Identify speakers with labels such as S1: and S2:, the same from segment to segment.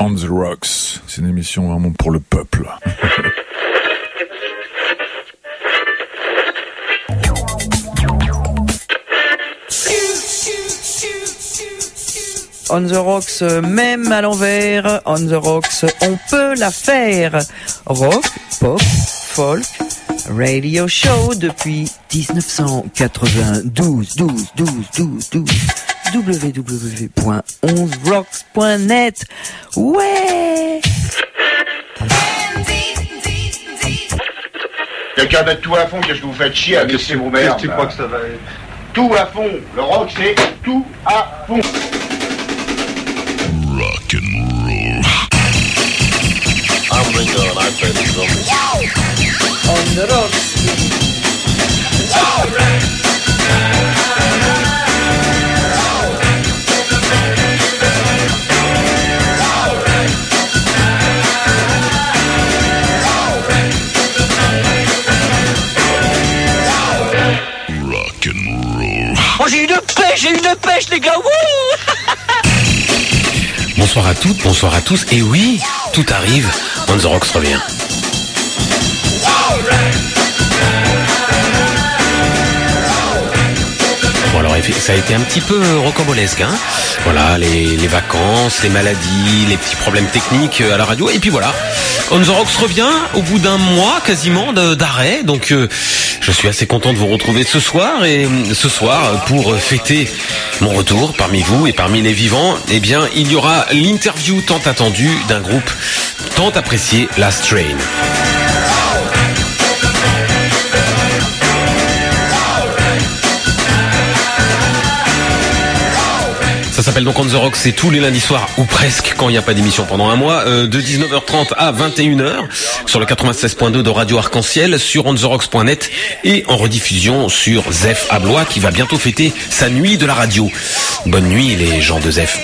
S1: On the Rocks. C'est une émission vraiment pour le peuple.
S2: On the Rocks, même à l'envers, On the Rocks, on peut la faire. Rock, pop, folk, radio show depuis 1992, 12, www.11rocks.net. Ouais!
S3: Quelqu'un d'être tout à fond, qu'est-ce que vous faites chier à laisser vos merdes?
S4: Tu crois que ça va être...
S3: Tout à fond. Le rock, c'est tout à fond.
S1: Rock and roll.
S3: I'm Ringo and I play the drums.
S2: On the Rocks.
S5: Oh, j'ai une pêche les gars, wouh.
S6: Bonsoir à toutes, bonsoir à tous, et oui, tout arrive, On the Rocks revient. Bon alors ça a été un petit peu rocambolesque, hein. Voilà, les vacances, les maladies, les petits problèmes techniques à la radio, et puis voilà, On the Rocks revient au bout d'un mois quasiment d'arrêt, donc je suis assez content de vous retrouver ce soir, et ce soir, pour fêter mon retour parmi vous et parmi les vivants, eh bien, il y aura l'interview tant attendue d'un groupe tant apprécié, Last Train. Ça s'appelle donc On the Rocks, c'est tous les lundis soirs, ou presque, quand il n'y a pas d'émission pendant un mois, de 19h30 à 21h, sur le 96.2 de Radio Arc-en-Ciel, sur ontherocks.net, et en rediffusion sur Zef à Blois, qui va bientôt fêter sa nuit de la radio. Bonne nuit les gens de Zef.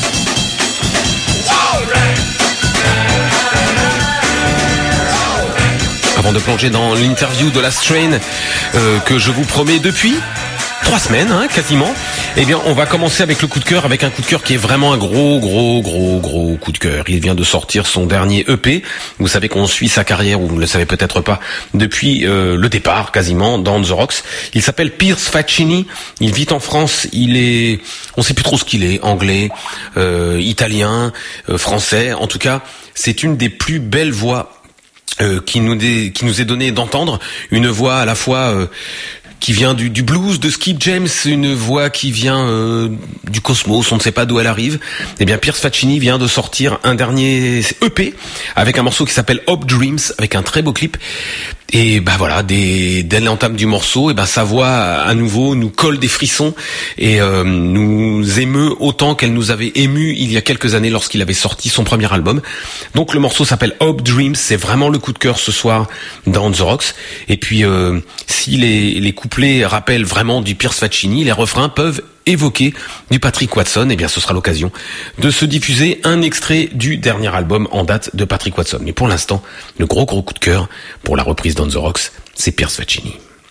S6: Avant de plonger dans l'interview de Last Train, que je vous promets depuis 3 semaines, hein, quasiment. Eh bien, on va commencer avec le coup de cœur, avec un coup de cœur qui est vraiment un gros coup de cœur. Il vient de sortir son dernier EP. Vous savez qu'on suit sa carrière, ou vous ne le savez peut-être pas, depuis le départ, quasiment, dans The Rocks. Il s'appelle Piers Faccini. Il vit en France. On sait plus trop ce qu'il est, anglais, italien, français. En tout cas, c'est une des plus belles voix qui nous est donnée d'entendre. Une voix à la fois qui vient du blues de Skip James, une voix qui vient du cosmos, on ne sait pas d'où elle arrive. Eh bien, Piers Faccini vient de sortir un dernier EP avec un morceau qui s'appelle Hope Dreams, avec un très beau clip. Et bah voilà, dès l'entame du morceau, et ben sa voix à nouveau nous colle des frissons et nous émeut autant qu'elle nous avait ému il y a quelques années lorsqu'il avait sorti son premier album. Donc le morceau s'appelle Hope Dreams, c'est vraiment le coup de cœur ce soir dans The Rocks. Et puis si les couplets rappellent vraiment du Piers Faccini, les refrains peuvent évoquer du Patrick Watson, et bien ce sera l'occasion de se diffuser un extrait du dernier album en date de Patrick Watson. Mais pour l'instant, le gros coup de cœur pour la reprise d'On the Rocks, c'est Piers Faccini.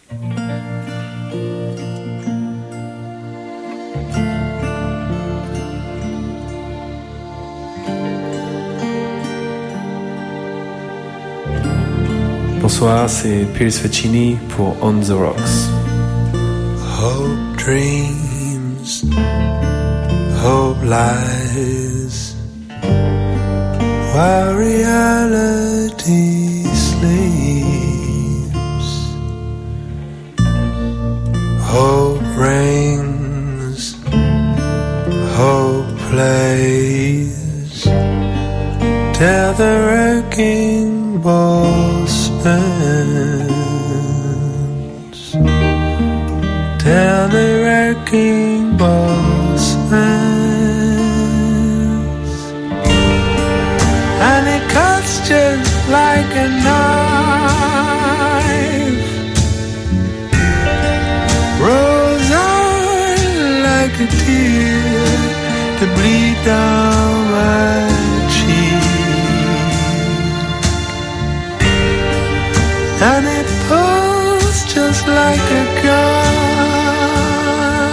S7: Bonsoir, c'est Piers Faccini pour On the Rocks.
S8: Hope dreams, hope lies, while reality sleeps. Hope rings, hope plays, till the wrecking ball spins. Till the wrecking ball spins, and it cuts just like a knife, rolls on like a tear to bleed down my cheek, and it pulls just like a gun,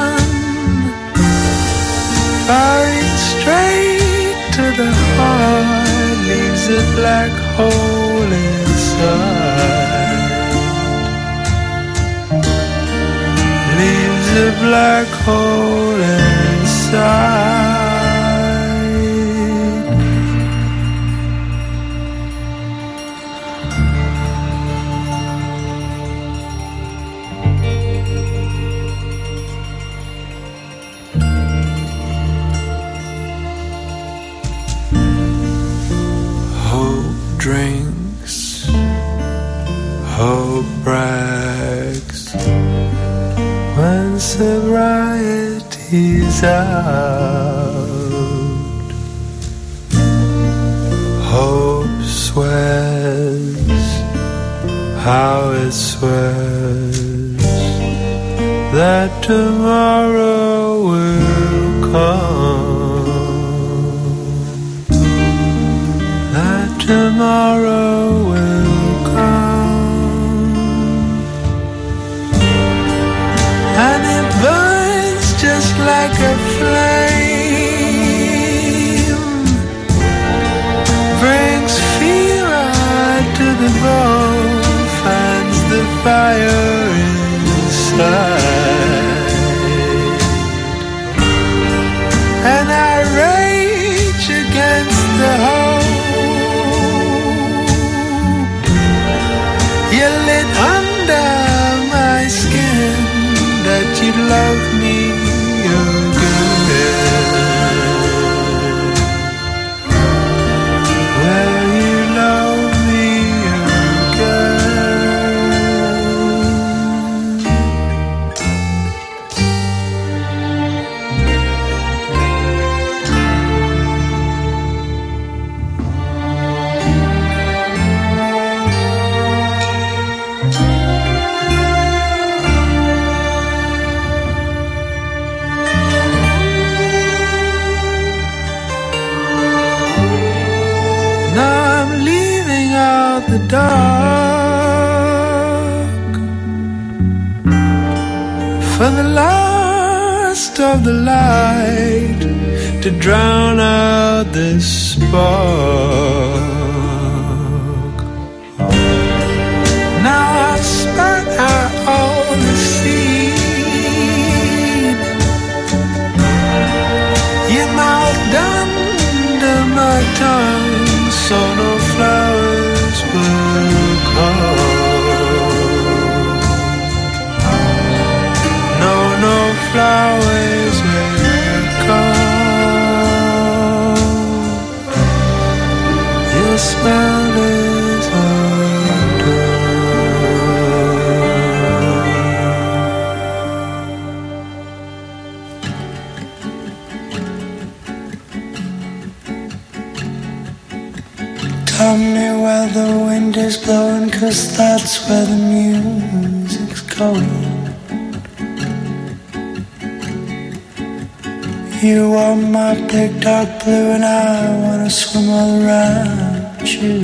S8: firing straight to the heart. a black hole inside. Leaves a black hole inside. Drinks, hope brags when sobriety's out. Hope swears how it swears that tomorrow will come. Tomorrow will come, and it burns just like a flame, brings fever to the bone, finds the fire inside, and I rage against the hope. You lit under my skin that you'd love me again. Will you love me the dark for the last of the light to drown out this spark. Now I've spat out all the seed you mouthed under my tongue, so no flowers will come. No flowers will come. Your smell is Tell me where the wind is blowing, 'cause that's where the music's going. You are my big dark blue and I wanna swim all around you.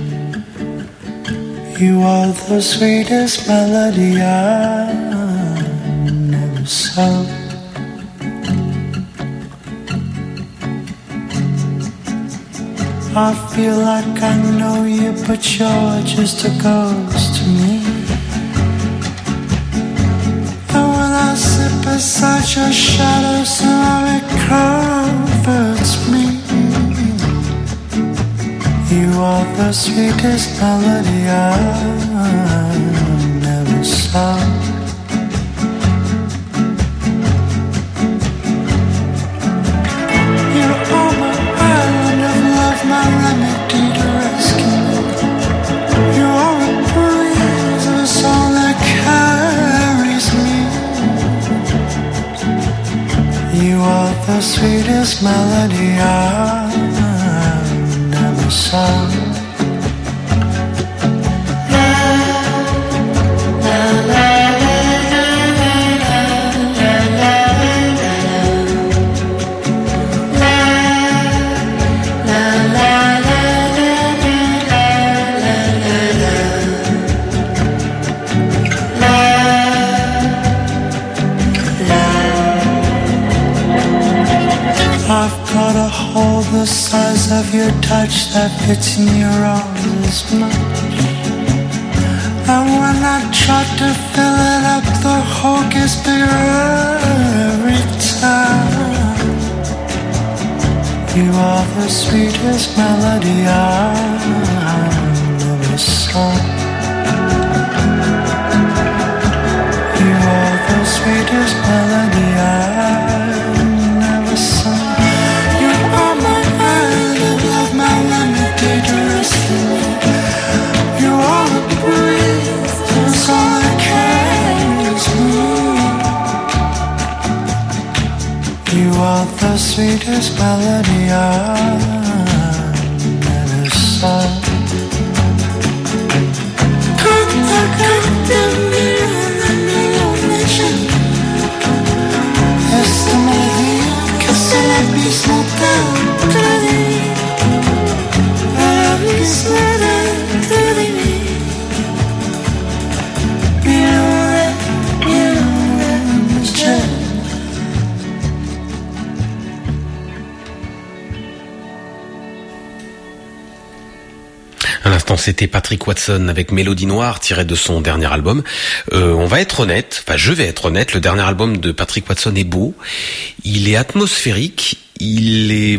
S8: You are the sweetest melody I never sung. I feel like I know you, but you're just a ghost to me. And when I sit beside your shadow, somehow it comforts me. You are the sweetest melody I never sung. You are my island of love, my remedy to rescue me. You are a breeze of a song that carries me. You are the sweetest melody I've never sung. I've got a hole all the size of your touch that fits in your arms as much. And when I try to fill it up, the hole gets bigger every time. You are the sweetest melody I've ever sung. You are the sweetest melody I've never sung. You are my island of love, my remedy to rescue. You are the breeze, that's all that carries me. You are the sweetest melody I've ever sung. Esta melodía que se la misma dentro de mí, la misma dentro de mí. Mi luna, Michelle.
S6: À l'instant, c'était Patrick Watson avec Mélodie Noire tirée de son dernier album. On va être honnête, enfin je vais être honnête, le dernier album de Patrick Watson est beau, il est atmosphérique, il est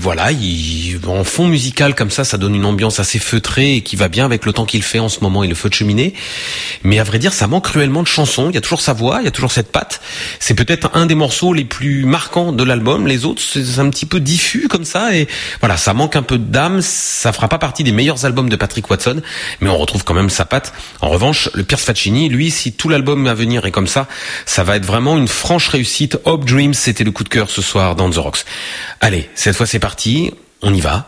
S6: en fond musical comme ça donne une ambiance assez feutrée et qui va bien avec le temps qu'il fait en ce moment et le feu de cheminée. Mais à vrai dire, ça manque cruellement de chansons. Il y a toujours sa voix, il y a toujours cette patte. C'est peut-être un des morceaux les plus marquants de l'album. Les autres, c'est un petit peu diffus comme ça et voilà, ça manque un peu d'âme. Ça fera pas partie des meilleurs albums de Patrick Watson, mais on retrouve quand même sa patte. En revanche, le Pierce Faccini, lui, si tout l'album à venir est comme ça va être vraiment une franche réussite. Hope Dreams, c'était le coup de cœur ce soir dans The Rocks. Allez, cette fois c'est parti, on y va.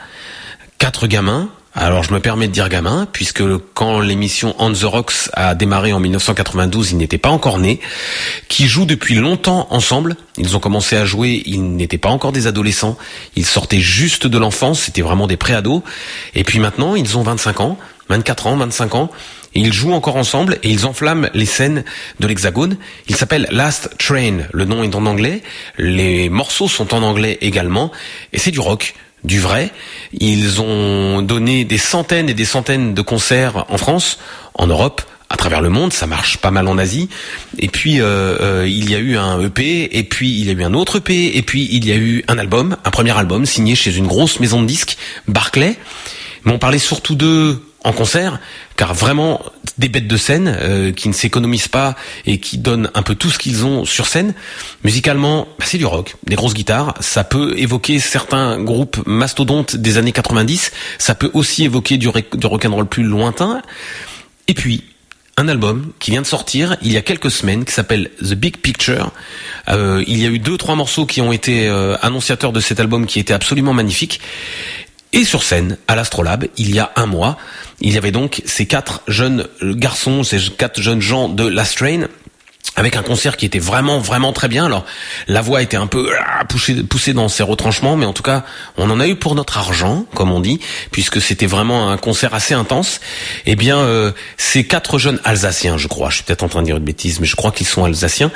S6: 4 gamins. Alors je me permets de dire gamins, puisque quand l'émission On The Rocks a démarré en 1992, ils n'étaient pas encore nés, qui jouent depuis longtemps ensemble. Ils ont commencé à jouer, ils n'étaient pas encore des adolescents, ils sortaient juste de l'enfance, c'était vraiment des pré-ados. Et puis maintenant, ils ont 25 ans, 24 ans, 25 ans, et ils jouent encore ensemble et ils enflamment les scènes de l'Hexagone. Ils s'appellent Last Train, le nom est en anglais, les morceaux sont en anglais également, et c'est du rock. Du vrai. Ils ont donné des centaines et des centaines de concerts en France, en Europe, à travers le monde. Ça marche pas mal en Asie. Et puis il y a eu un EP, et puis il y a eu un autre EP, et puis il y a eu un album, un premier album signé chez une grosse maison de disques, Barclay. Mais on parlait surtout d'eux en concert, car vraiment des bêtes de scène qui ne s'économisent pas et qui donnent un peu tout ce qu'ils ont sur scène. Musicalement, c'est du rock, des grosses guitares, ça peut évoquer certains groupes mastodontes des années 90, ça peut aussi évoquer du rock'n'roll plus lointain. Et puis, un album qui vient de sortir il y a quelques semaines, qui s'appelle The Big Picture. Il y a eu 2-3 morceaux qui ont été annonciateurs de cet album qui étaient absolument magnifiques. Et sur scène, à l'Astrolabe, il y a un mois, il y avait donc ces 4 jeunes garçons, ces 4 jeunes gens de Last Train, avec un concert qui était vraiment, vraiment très bien. Alors, la voix était un peu poussée dans ses retranchements, mais en tout cas, on en a eu pour notre argent, comme on dit, puisque c'était vraiment un concert assez intense. Eh bien, ces 4 jeunes Alsaciens, je crois, je suis peut-être en train de dire une bêtise, mais je crois qu'ils sont Alsaciens,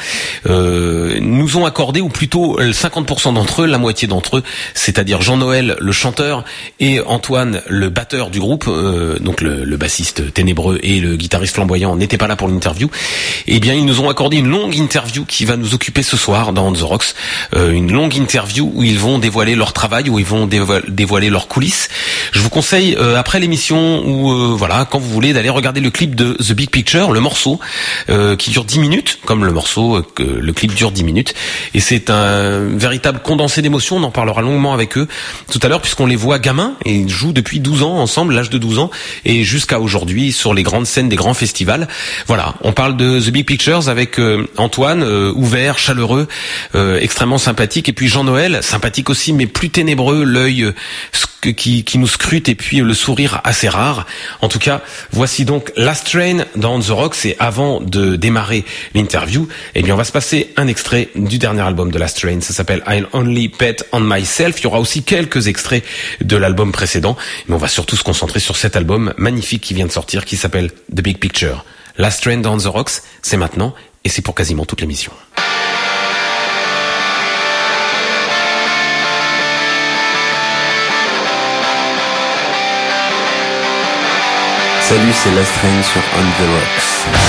S6: nous ont accordé, ou plutôt 50% d'entre eux, la moitié d'entre eux, c'est-à-dire Jean-Noël, le chanteur, et Antoine, le batteur du groupe, donc le bassiste ténébreux et le guitariste flamboyant n'étaient pas là pour l'interview. Eh bien, ils nous ont accordé une longue interview qui va nous occuper ce soir dans The Rocks, une longue interview où ils vont dévoiler leur travail, où ils vont dévoiler leurs coulisses. Je vous conseille après l'émission ou voilà, quand vous voulez, d'aller regarder le clip de The Big Picture, le morceau qui dure 10 minutes, comme le morceau, le clip dure 10 minutes, et c'est un véritable condensé d'émotions. On en parlera longuement avec eux tout à l'heure, puisqu'on les voit gamins, et ils jouent depuis 12 ans ensemble, l'âge de 12 ans, et jusqu'à aujourd'hui sur les grandes scènes des grands festivals. Voilà, on parle de The Big Pictures avec Antoine, ouvert, chaleureux, extrêmement sympathique, et puis Jean-Noël, sympathique aussi, mais plus ténébreux, l'œil qui nous scrute, et puis le sourire assez rare. En tout cas, voici donc Last Train dans The Rocks, et avant de démarrer l'interview, eh bien on va se passer un extrait du dernier album de Last Train, ça s'appelle I'll Only Bet on Myself. Il y aura aussi quelques extraits de l'album précédent, mais on va surtout se concentrer sur cet album magnifique qui vient de sortir, qui s'appelle The Big Picture. Last Train dans The Rocks, c'est maintenant, et c'est pour quasiment toute l'émission.
S4: Salut, c'est Last Train sur On The Rocks.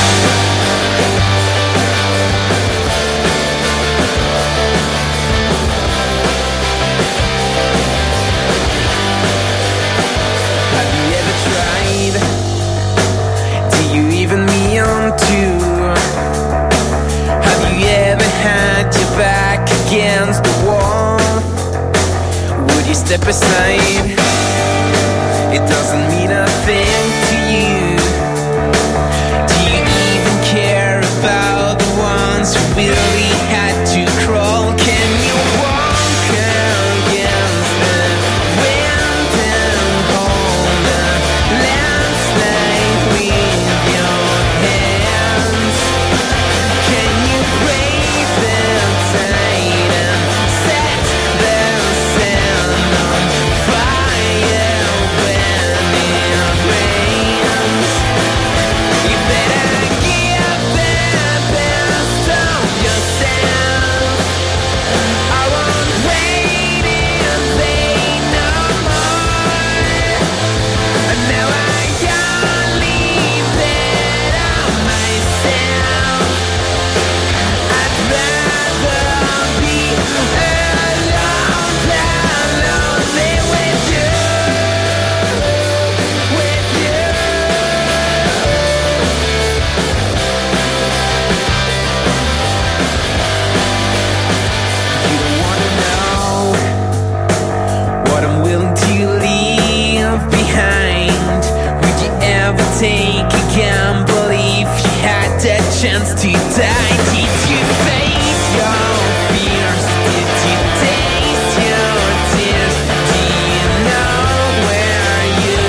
S9: Against the wall, would you step aside? It doesn't mean a thing to you. Do you even care about the ones who really had to crawl? Can you walk against the wind and hold the landslide with your hands? Can you break them tight and set them sand on fire when it rains? You better give the best of yourself. I won't wait in vain no more. And now I only bet on myself. I'd rather be alone than lonely with you, with you. You don't wanna know what I'm willing to leave behind. Would you ever take a gamble if you had that chance to die? Did you face your fears? Did you taste your tears? Do you know where you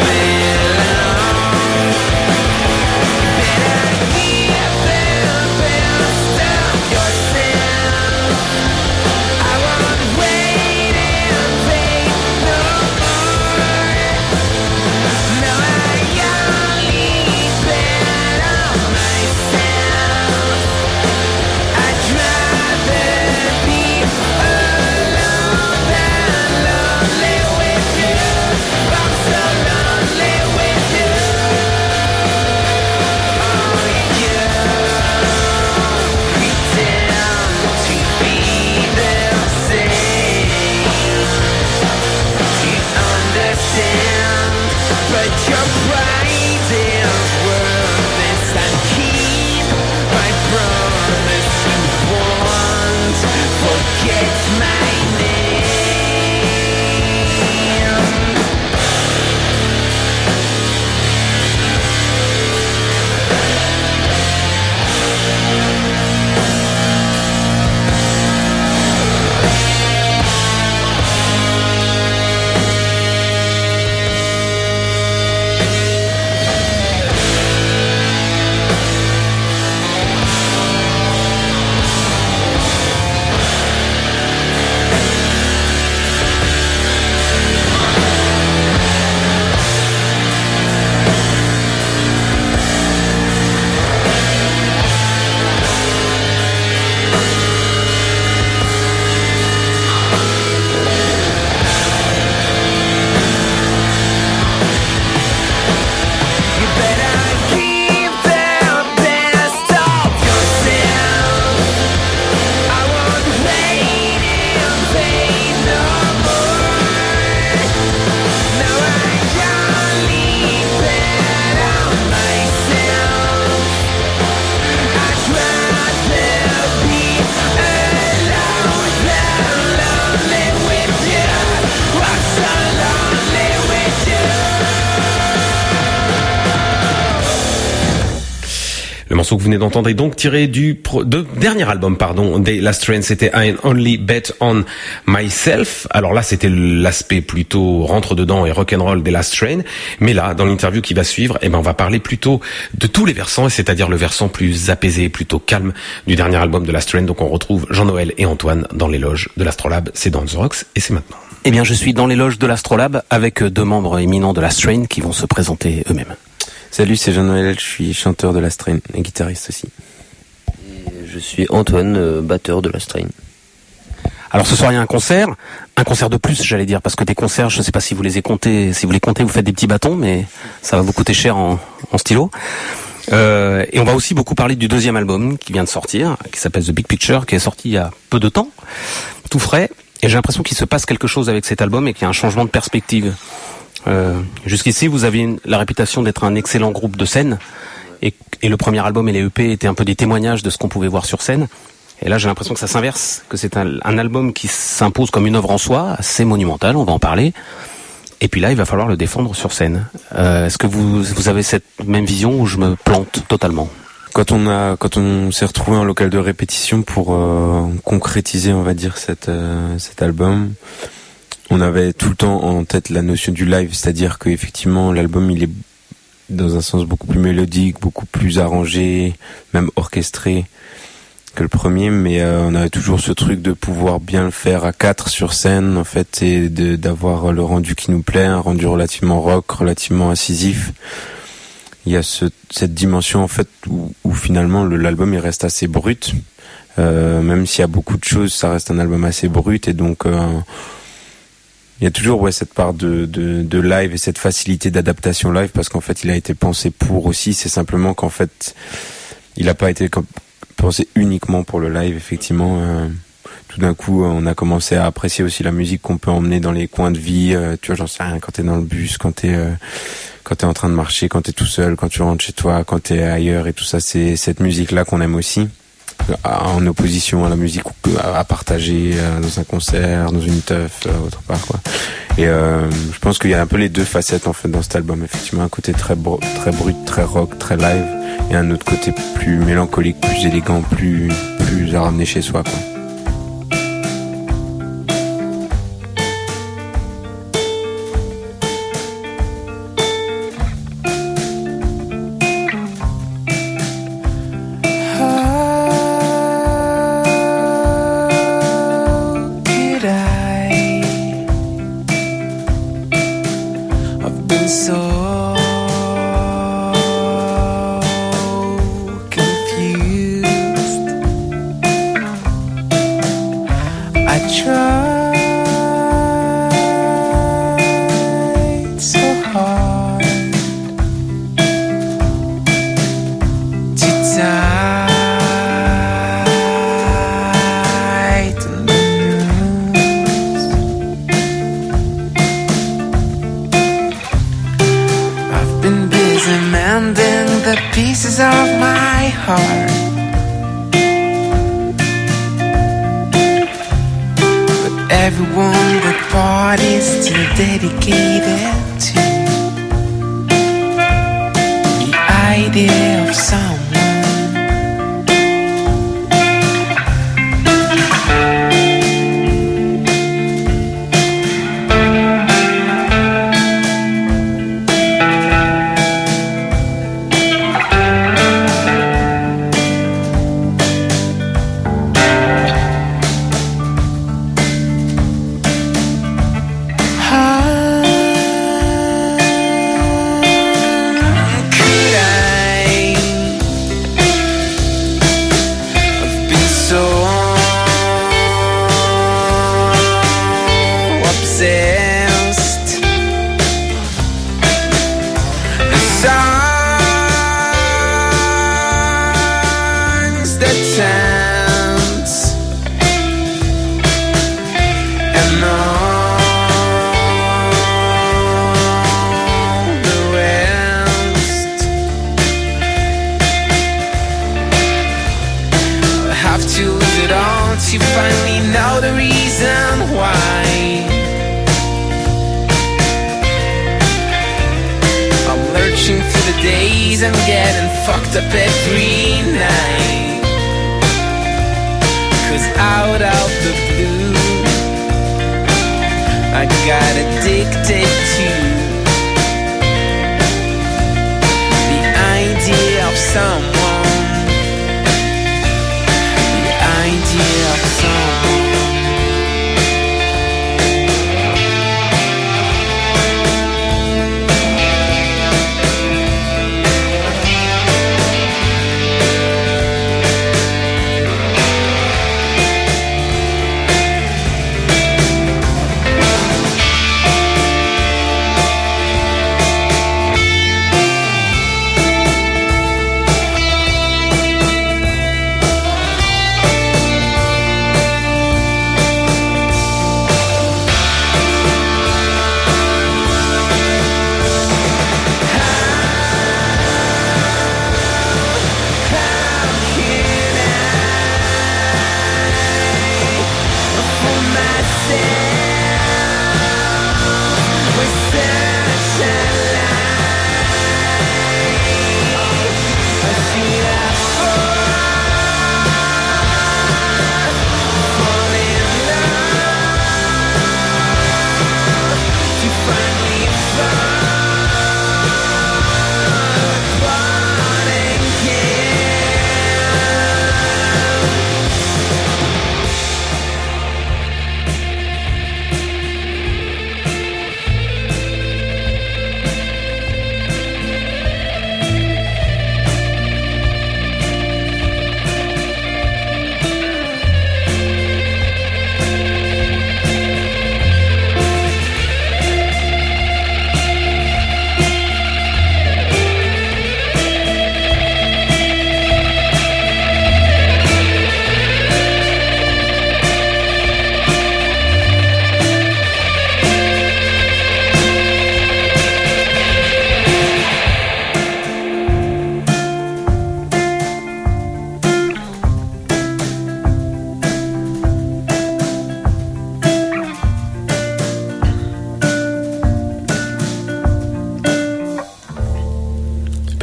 S9: belong? Better give the best of yourself. I won't wait in vain no more. No, I only bet on myself. I'd rather be alone than lonely with you. I'm so lonely with you. Oh, you pretend to be the same, to understand, but your pride is worthless. And keep my promise you won't forget my name. You better keep the best of yourself. I won't wait in vain no more. No, I only bet on myself. I'd rather be alone than lonely with you. I'm so lonely with you.
S6: Le morceau que vous venez d'entendre est donc tiré du dernier album, des Last Train. C'était I Only Bet On Myself. Alors là, c'était l'aspect plutôt rentre dedans et rock'n'roll des Last Train. Mais là, dans l'interview qui va suivre, on va parler plutôt de tous les versants, c'est-à-dire le versant plus apaisé, plutôt calme du dernier album de Last Train. Donc on retrouve Jean-Noël et Antoine dans les loges de l'Astrolabe. C'est dans The Rocks et c'est maintenant.
S10: Eh bien, je suis dans les loges de l'Astrolabe avec deux membres éminents de Last Train qui vont se présenter eux-mêmes.
S4: Salut, c'est Jean-Noël, je suis chanteur de Last Train et guitariste aussi.
S11: Et je suis Antoine, batteur de Last Train.
S10: Alors ce soir il y a un concert de plus, j'allais dire, parce que des concerts, je ne sais pas si vous les comptez, vous faites des petits bâtons, mais ça va vous coûter cher en stylo. Et on va aussi beaucoup parler du deuxième album qui vient de sortir, qui s'appelle The Big Picture, qui est sorti il y a peu de temps, tout frais. Et j'ai l'impression qu'il se passe quelque chose avec cet album et qu'il y a un changement de perspective. Jusqu'ici, vous aviez la réputation d'être un excellent groupe de scène, et le premier album et les EP étaient un peu des témoignages de ce qu'on pouvait voir sur scène. Et là, j'ai l'impression que ça s'inverse, que c'est un album qui s'impose comme une œuvre en soi, assez monumentale, on va en parler. Et puis là, il va falloir le défendre sur scène. Est-ce que vous avez cette même vision ou je me plante totalement ?
S4: Quand on s'est retrouvé en local de répétition pour concrétiser, on va dire, cet album, on avait tout le temps en tête la notion du live, c'est-à-dire que effectivement l'album il est dans un sens beaucoup plus mélodique, beaucoup plus arrangé, même orchestré que le premier, mais on avait toujours ce truc de pouvoir bien le faire à 4 sur scène en fait, et d'avoir le rendu qui nous plaît, un rendu relativement rock, relativement incisif. Il y a cette dimension en fait où finalement l'album il reste assez brut, même s'il y a beaucoup de choses, ça reste un album assez brut, et donc il y a toujours cette part de live et cette facilité d'adaptation live, parce qu'en fait il a été pensé pour aussi, c'est simplement qu'en fait il n'a pas été pensé uniquement pour le live. Effectivement, tout d'un coup on a commencé à apprécier aussi la musique qu'on peut emmener dans les coins de vie, tu vois, j'en sais rien, quand t'es dans le bus, quand t'es en train de marcher, quand t'es tout seul, quand tu rentres chez toi, quand t'es ailleurs, et tout ça, c'est cette musique là qu'on aime aussi, en opposition à la musique à partager dans un concert, dans une teuf, autre part quoi. Et je pense qu'il y a un peu les deux facettes en fait dans cet album, effectivement, un côté très brut, très rock, très live, et un autre côté plus mélancolique, plus élégant, plus à ramener chez soi quoi.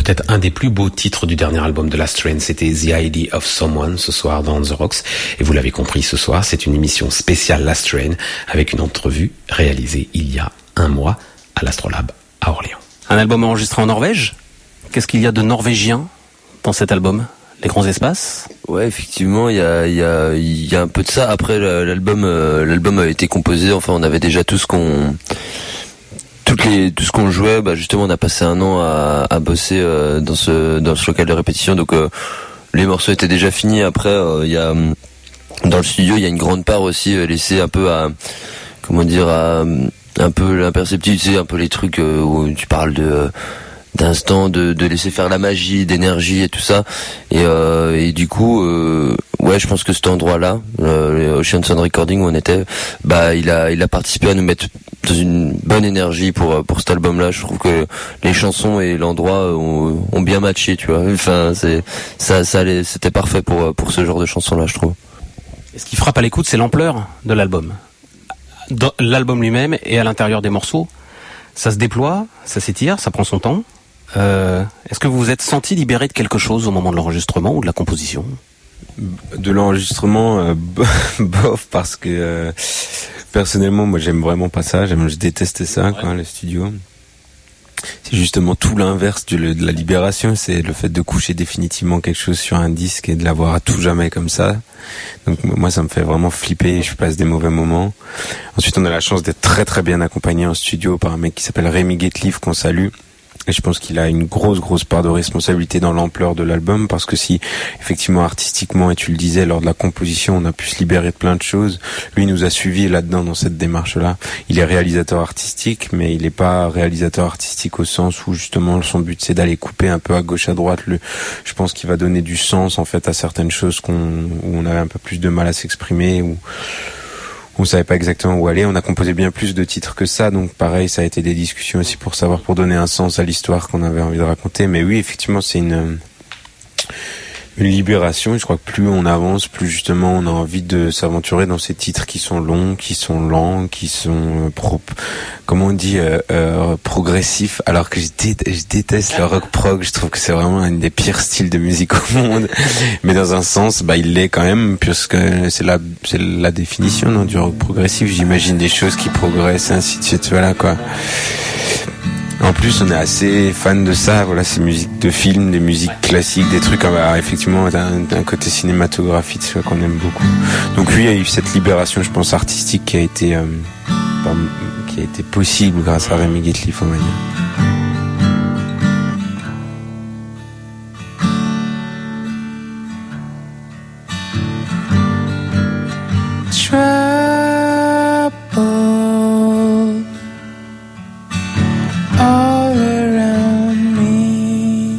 S6: peut-être un des plus beaux titres du dernier album de Last Train. C'était The Idea of Someone ce soir dans The Rocks. Et vous l'avez compris, ce soir, c'est une émission spéciale Last Train avec une entrevue réalisée il y a un mois à l'Astrolabe à Orléans.
S10: Un album enregistré en Norvège. Qu'est-ce qu'il y a de norvégien dans cet album ? Les grands espaces ?
S11: Ouais, effectivement, il y a un peu de ça. Après, l'album a été composé. Enfin, on avait déjà tout ce qu'on jouait. Bah, justement, on a passé un an à bosser dans ce local de répétition. Donc, les morceaux étaient déjà finis. Après, dans le studio, il y a une grande part aussi laissée un peu à, comment dire, un peu l'imperceptible. Tu sais, un peu les trucs où tu parles d'instant, de laisser faire la magie, d'énergie et tout ça. Et du coup, ouais, je pense que cet endroit-là, Ocean Sound Recording où on était, bah, il a participé à nous mettre dans une bonne énergie pour cet album-là. Je trouve que les chansons et l'endroit ont bien matché, tu vois. Enfin, c'était parfait pour ce genre de chansons-là, je trouve.
S10: Et ce qui frappe à l'écoute, c'est l'ampleur de l'album. Dans l'album lui-même et à l'intérieur des morceaux, ça se déploie, ça s'étire, ça prend son temps. Est-ce que vous vous êtes senti libéré de quelque chose au moment de l'enregistrement ou de la composition ?
S4: De l'enregistrement, bof, parce que personnellement, moi, j'aime vraiment pas ça. Je déteste ça, quoi, le studio. C'est justement tout l'inverse de la libération. C'est le fait de coucher définitivement quelque chose sur un disque et de l'avoir à tout jamais comme ça. Donc moi, ça me fait vraiment flipper. Je passe des mauvais moments. Ensuite, on a la chance d'être très très bien accompagné en studio par un mec qui s'appelle Rémi Guetliff, qu'on salue. Et je pense qu'il a une grosse part de responsabilité dans l'ampleur de l'album, parce que si, effectivement, artistiquement, et tu le disais, lors de la composition, on a pu se libérer de plein de choses, lui nous a suivis là-dedans, dans cette démarche-là. Il est réalisateur artistique, mais il n'est pas réalisateur artistique au sens où, justement, son but, c'est d'aller couper un peu à gauche, à droite. Je pense qu'il va donner du sens, en fait, à certaines choses où on avait un peu plus de mal à s'exprimer, où on savait pas exactement où aller. On a composé bien plus de titres que ça, donc pareil, ça a été des discussions aussi pour donner un sens à l'histoire qu'on avait envie de raconter. Mais oui, effectivement, c'est une libération. Je crois que plus on avance, plus justement on a envie de s'aventurer dans ces titres qui sont longs, qui sont lents, qui sont comment on dit, progressifs. Alors que je déteste le rock prog. Je trouve que c'est vraiment un des pires styles de musique au monde. Mais dans un sens, bah il l'est quand même, puisque c'est la définition, non, du rock progressif. J'imagine des choses qui progressent, ainsi de suite. Voilà, quoi. En plus, on est assez fan de ça. Voilà, ces musiques de films, des musiques classiques, des trucs, effectivement, d'un côté cinématographique qu'on aime beaucoup. Donc oui, il y a eu cette libération, je pense, artistique qui a été possible grâce à Rémi Guetliff, on va dire.
S8: All around me,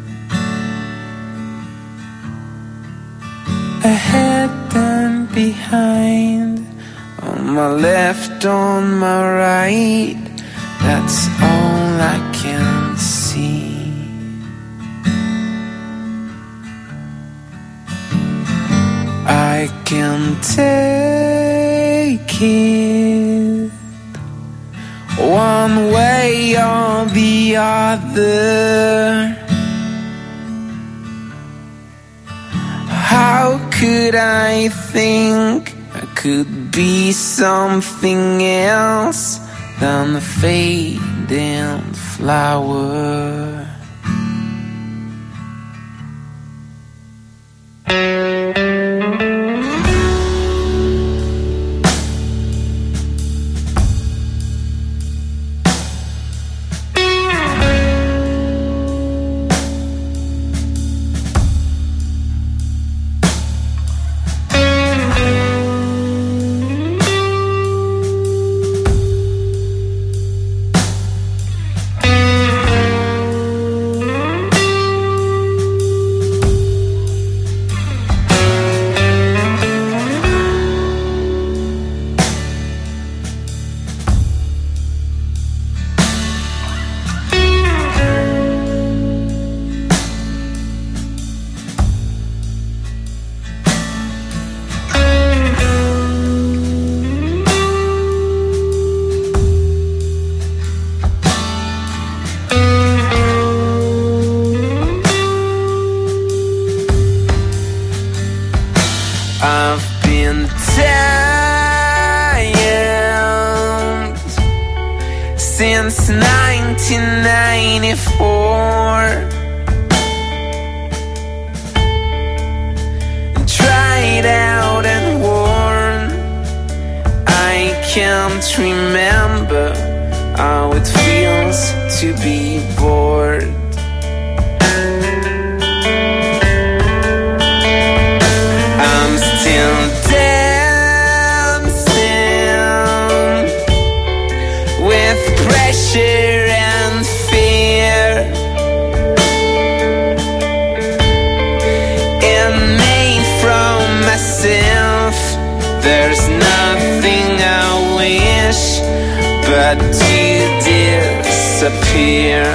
S8: ahead and behind, on my left, on my right, that's all I can see. I can take it one way or the other. How could I think I could be something else than a fading flower?
S9: since 1994. Tried out and worn, I can't remember how it feels to be bored. I'm still dancing with pressure and fear, and made from myself. There's nothing I wish but to disappear.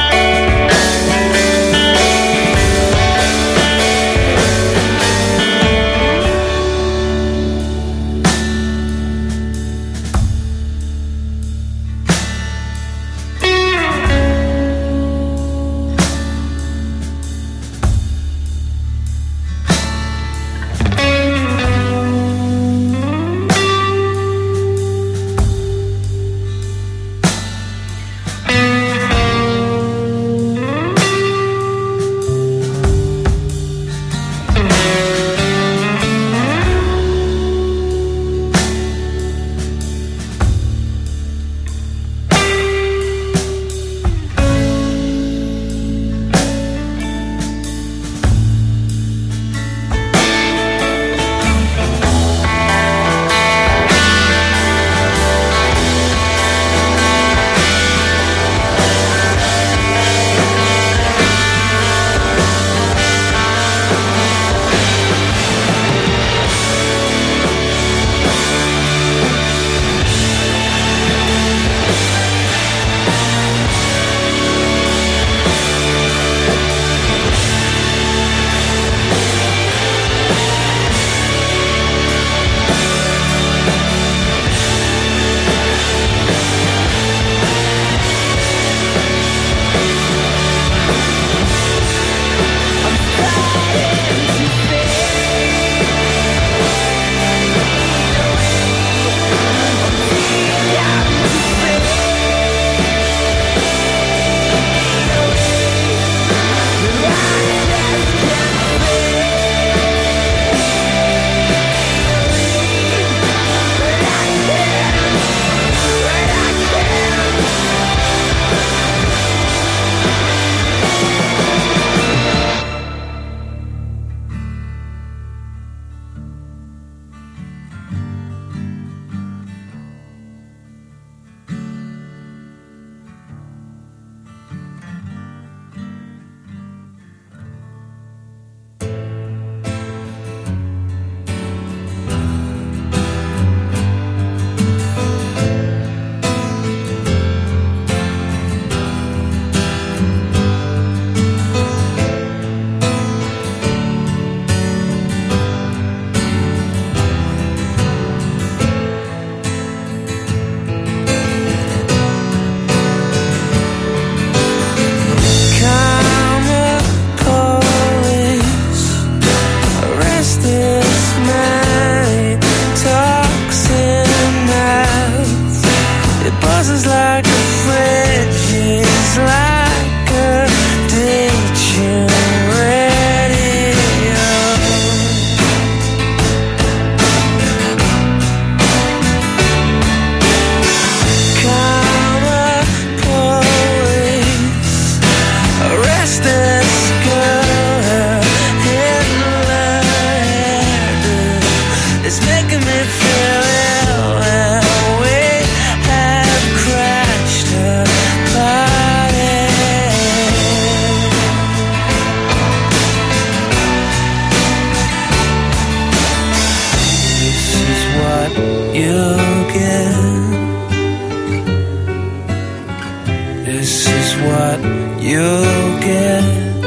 S9: you'll get.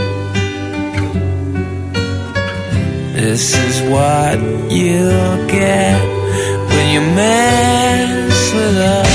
S9: This is what you'll get when you mess with us.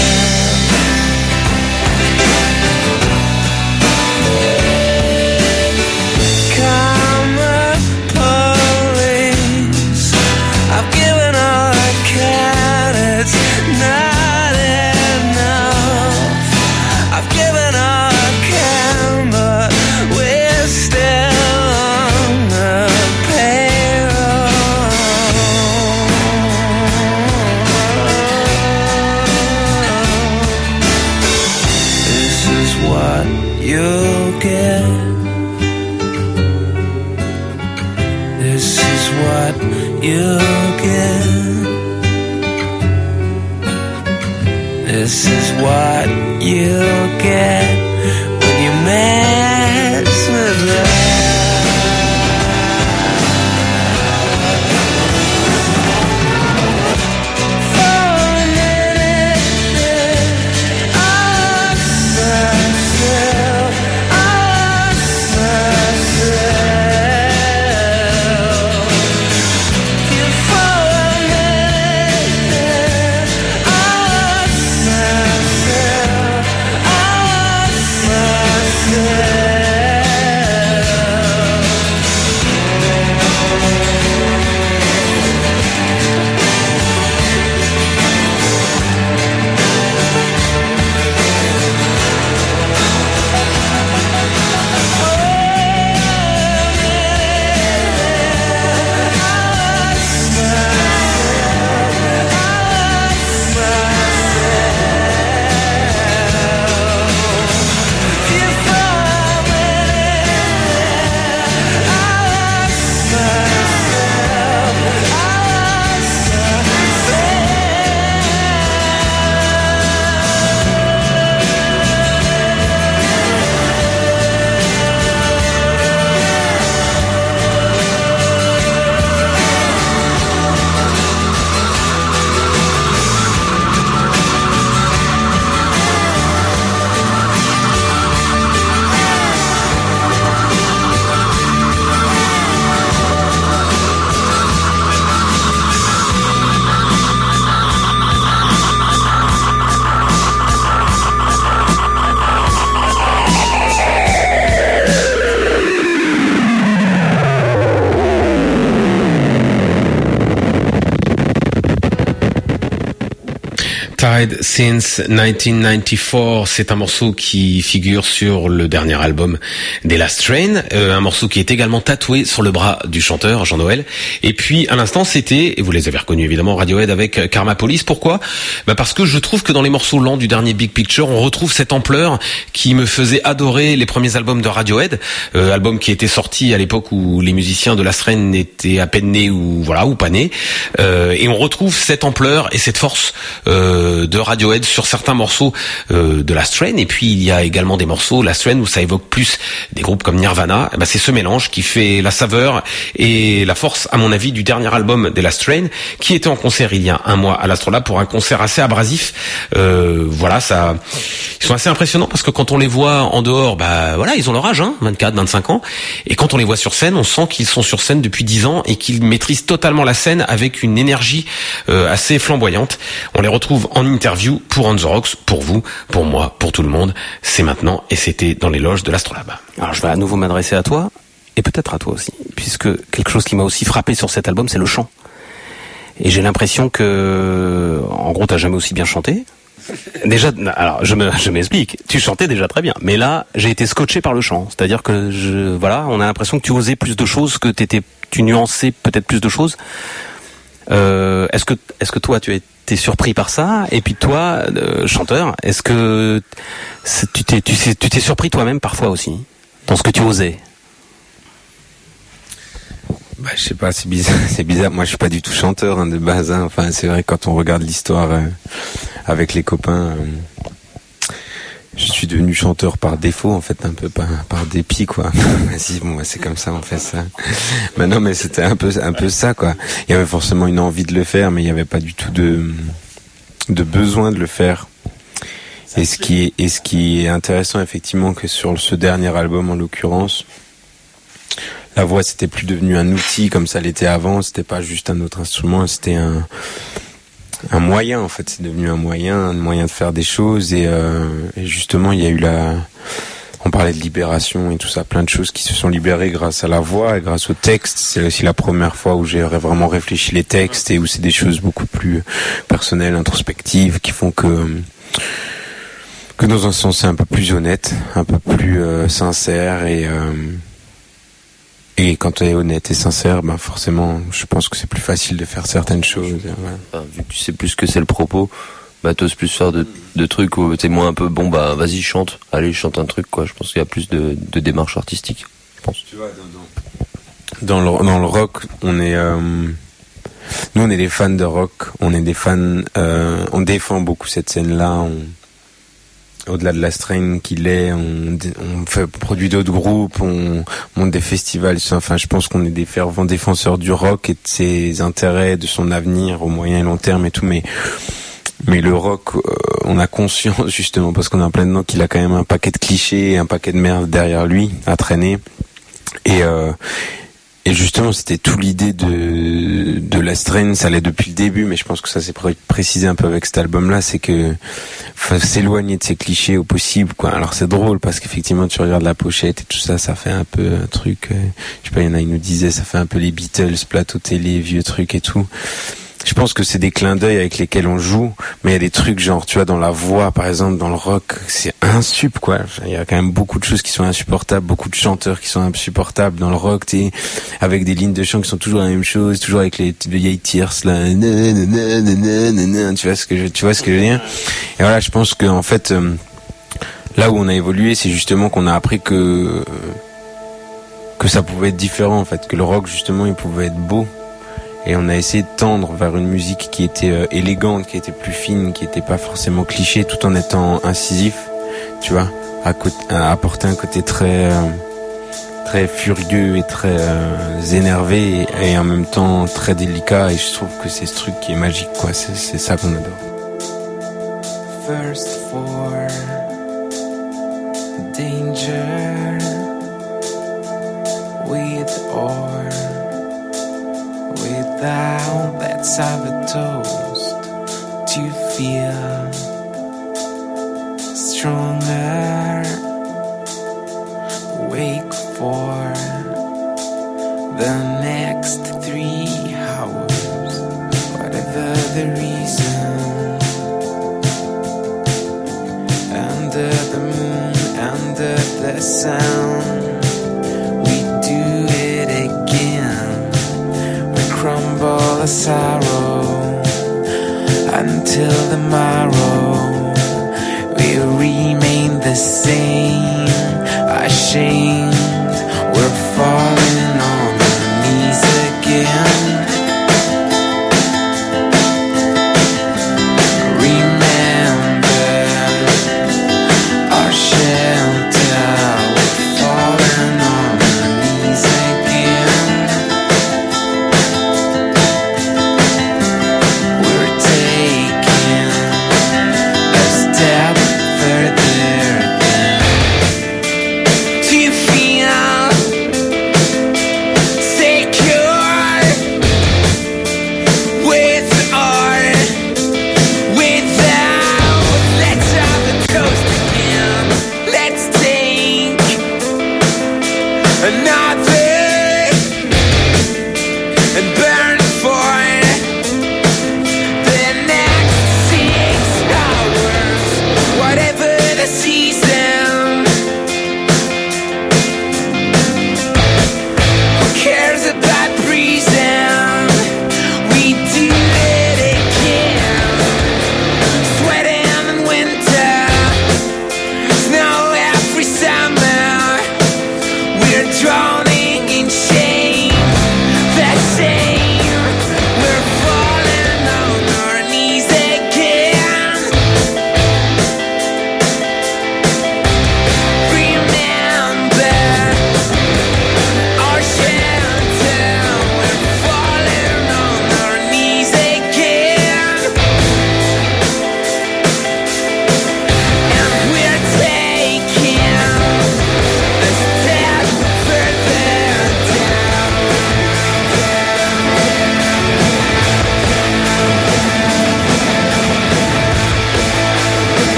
S9: you'll get. This is what you'll get. This is what you'll get when you mess with love.
S6: Tide Since 1994, c'est un morceau qui figure sur le dernier album des Last Train, un morceau qui est également tatoué sur le bras du chanteur Jean-Noël. Et puis à l'instant c'était, et vous les avez reconnus évidemment, Radiohead avec Karma Police. Pourquoi ? Parce que je trouve que dans les morceaux lents du dernier Big Picture, on retrouve cette ampleur qui me faisait adorer les premiers albums de Radiohead, album qui était sorti à l'époque où les musiciens de Last Train étaient à peine nés ou pas nés, et on retrouve cette ampleur et cette force de Radiohead sur certains morceaux de Last Train. Et puis il y a également des morceaux Last Train où ça évoque plus des groupes comme Nirvana. C'est ce mélange qui fait la saveur et la force, à mon avis, du dernier album des Last Train, qui était en concert il y a un mois à l'Astrolabe pour un concert assez abrasif. Voilà, ça, ils sont assez impressionnants parce que quand on les voit en dehors, ils ont leur âge, 24, 25 ans, et quand on les voit sur scène, on sent qu'ils sont sur scène depuis 10 ans et qu'ils maîtrisent totalement la scène avec une énergie assez flamboyante. On les retrouve en interview pour On The Rocks, pour vous, pour moi, pour tout le monde. C'est maintenant et c'était dans les loges de l'Astrolabe.
S10: Alors je vais à nouveau m'adresser à toi et peut-être à toi aussi, puisque quelque chose qui m'a aussi frappé sur cet album, c'est le chant. Et j'ai l'impression que, en gros, t'as jamais aussi bien chanté. Déjà, alors je m'explique. Tu chantais déjà très bien, mais là, j'ai été scotché par le chant. C'est-à-dire que on a l'impression que tu osais plus de choses, que tu nuançais peut-être plus de choses. Est-ce que toi, tu as été surpris par ça? Et puis toi, chanteur, est-ce que tu t'es surpris toi-même parfois aussi dans ce que tu osais?
S4: Je sais pas, c'est bizarre. Moi, je suis pas du tout chanteur de base. Enfin, c'est vrai que quand on regarde l'histoire avec les copains, je suis devenu chanteur par défaut, en fait, un peu par dépit, quoi. Vas-y, bon, c'est comme ça, on fait ça. Non, mais c'était un peu ça, quoi. Il y avait forcément une envie de le faire, mais il y avait pas du tout de besoin de le faire. Et ce qui est intéressant, effectivement, que sur ce dernier album, en l'occurrence, la voix, c'était plus devenu un outil comme ça l'était avant. C'était pas juste un autre instrument, c'était un moyen, en fait. C'est devenu un moyen de faire des choses. Et justement, il y a eu on parlait de libération et tout ça, plein de choses qui se sont libérées grâce à la voix et grâce au texte. C'est aussi la première fois où j'ai vraiment réfléchi les textes et où c'est des choses beaucoup plus personnelles, introspectives, qui font que dans un sens c'est un peu plus honnête, un peu plus sincère et quand tu es honnête et sincère, forcément, je pense que c'est plus facile de faire certaines choses.
S11: Vu que tu sais plus ce que c'est le propos, t'oses plus faire de trucs où t'es moins un peu bon bah vas-y chante, allez chante un truc quoi. Je pense qu'il y a plus de démarche artistique, je pense.
S4: Tu vois, dans le rock, on est nous on est des fans de rock, on est des fans, on défend beaucoup cette scène-là. Au-delà de la strain qu'il est, on produit d'autres groupes, on monte des festivals. Enfin, je pense qu'on est des fervents défenseurs du rock et de ses intérêts, de son avenir au moyen et long terme et tout. Mais le rock, on a conscience justement parce qu'on est en plein dedans qu'il a quand même un paquet de clichés, un paquet de merde derrière lui à traîner. Et justement, c'était tout l'idée de la strain, ça l'est depuis le début, mais je pense que ça s'est précisé un peu avec cet album-là, c'est que faut s'éloigner de ces clichés au possible, quoi. Alors c'est drôle parce qu'effectivement, tu regardes la pochette et tout ça, ça fait un peu un truc, je sais pas, il y en a, ils nous disaient, ça fait un peu les Beatles, plateau télé, vieux trucs et tout. Je pense que c'est des clins d'œil avec lesquels on joue, mais il y a des trucs genre, tu vois, dans la voix, par exemple, dans le rock, c'est insup, quoi. Il y a quand même beaucoup de choses qui sont insupportables, beaucoup de chanteurs qui sont insupportables dans le rock, t'es avec des lignes de chant qui sont toujours la même chose, toujours avec les vieilles tierces, là, tu vois ce que je veux dire? Et voilà, je pense que, en fait, là où on a évolué, c'est justement qu'on a appris que ça pouvait être différent, en fait, que le rock, justement, il pouvait être beau. Et on a essayé de tendre vers une musique qui était élégante, qui était plus fine, qui était pas forcément cliché, tout en étant incisif, tu vois, à apporter un côté très furieux et très énervé et en même temps très délicat. Et je trouve que c'est ce truc qui est magique, quoi. C'est ça qu'on adore.
S9: First for danger with or without, let's have a toast to feel stronger. Wake for the next 3 hours, whatever the reason. Under the moon, under the sun, we do it again. Crumble a sorrow until the morrow. We remain the same, ashamed. We're falling on our knees again. Remember our shelter. We're falling on our knees again. We're taking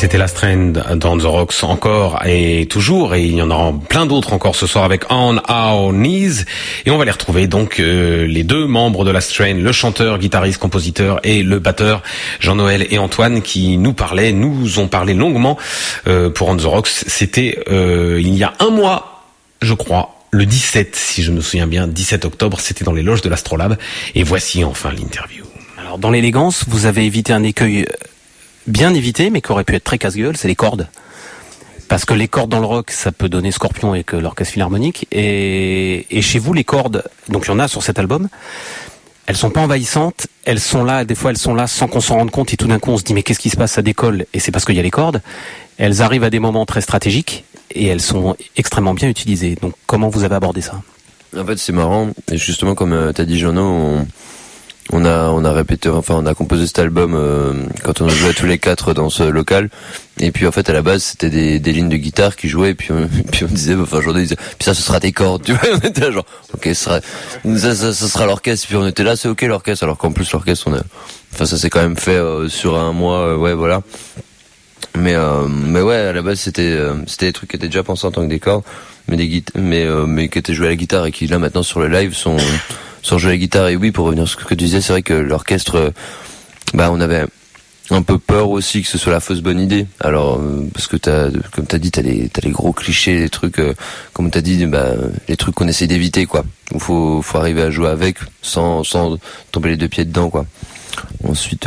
S6: C'était Last Train dans The Rocks encore et toujours, et il y en aura plein d'autres encore ce soir avec On Our Knees, et on va les retrouver donc les deux membres de Last Train, le chanteur, guitariste, compositeur et le batteur Jean-Noël et Antoine qui nous ont parlé longuement pour On The Rocks. C'était il y a un mois, je crois, le 17, si je me souviens bien, 17 octobre, c'était dans les loges de l'Astrolabe, et voici enfin l'interview.
S10: Alors dans l'élégance, vous avez évité un écueil bien évité, mais qui aurait pu être très casse-gueule, c'est les cordes. Parce que les cordes dans le rock, ça peut donner Scorpion avec l'orchestre philharmonique. Et chez vous, les cordes, donc il y en a sur cet album, elles sont pas envahissantes, elles sont là, des fois elles sont là sans qu'on s'en rende compte, et tout d'un coup on se dit mais qu'est-ce qui se passe, ça décolle, et c'est parce qu'il y a les cordes. Elles arrivent à des moments très stratégiques, et elles sont extrêmement bien utilisées. Donc comment vous avez abordé ça ?
S11: En fait c'est marrant, et justement comme t'as dit Jeannot, on a répété, enfin on a composé cet album quand on jouait tous les quatre dans ce local, et puis en fait à la base c'était des lignes de guitare qui jouaient, et puis on disait, enfin Jeannot disait, puis ça ce sera tes cordes, tu vois, on était là genre ok ça sera l'orchestre, puis on était là c'est ok l'orchestre, alors qu'en plus l'orchestre ça s'est quand même fait sur un mois, ouais voilà. Mais ouais, à la base c'était des trucs qui étaient déjà pensés en tant que des cordes, mais mais qui étaient joués à la guitare, et qui là maintenant sur le live sont joués à la guitare. Et oui, pour revenir sur ce que tu disais, c'est vrai que l'orchestre, on avait un peu peur aussi que ce soit la fausse bonne idée. Alors parce que comme t'as dit, t'as les gros clichés, les trucs, comme t'as dit, les trucs qu'on essaie d'éviter quoi. Il faut arriver à jouer avec sans tomber les deux pieds dedans quoi. Ensuite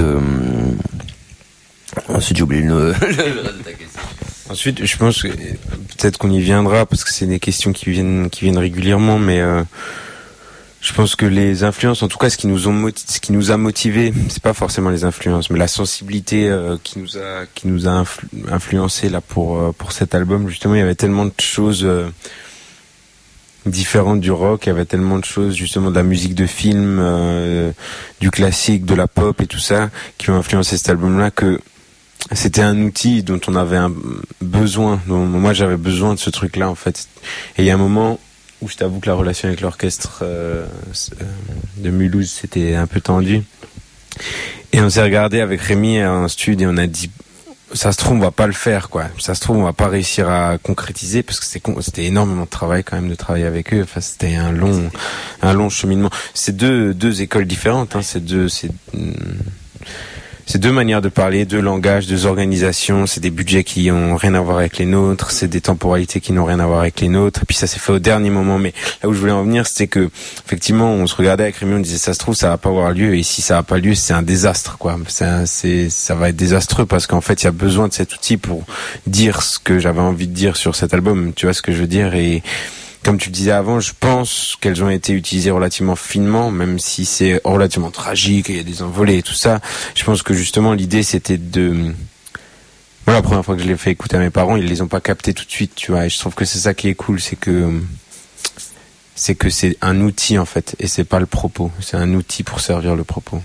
S11: j'ai oublié le reste de ta question.
S4: Ensuite, je pense que peut-être qu'on y viendra parce que c'est des questions qui viennent régulièrement, mais je pense que les influences, en tout cas, ce qui nous a motivés, c'est pas forcément les influences, mais la sensibilité qui nous a influencé là pour cet album. Justement, il y avait tellement de choses différentes du rock, il y avait tellement de choses, justement, de la musique de film, du classique, de la pop et tout ça, qui ont influencé cet album-là, que c'était un outil dont on avait besoin. Dont moi, j'avais besoin de ce truc-là, en fait. Et il y a un moment où je t'avoue que la relation avec l'orchestre de Mulhouse, c'était un peu tendu. Et on s'est regardé avec Rémi en studio et on a dit, ça se trouve, on va pas le faire, quoi. Ça se trouve, on va pas réussir à concrétiser parce que c'était énormément de travail quand même de travailler avec eux. Enfin, c'était un long cheminement. C'est deux écoles différentes, hein. C'est deux manières de parler, deux langages, deux organisations, c'est des budgets qui ont rien à voir avec les nôtres, c'est des temporalités qui n'ont rien à voir avec les nôtres, et puis ça s'est fait au dernier moment. Mais là où je voulais en venir, c'était que, effectivement, on se regardait avec Rémi, on disait, ça se trouve, ça va pas avoir lieu, et si ça va pas lieu, c'est un désastre, quoi. Ça va être désastreux, parce qu'en fait, il y a besoin de cet outil pour dire ce que j'avais envie de dire sur cet album, tu vois ce que je veux dire, et comme tu le disais avant, je pense qu'elles ont été utilisées relativement finement, même si c'est relativement tragique, il y a des envolées et tout ça. Je pense que justement l'idée c'était moi la première fois que je l'ai fait écouter à mes parents, ils les ont pas captés tout de suite, tu vois. Et je trouve que c'est ça qui est cool, c'est que c'est un outil en fait, et c'est pas le propos. C'est un outil pour servir le propos.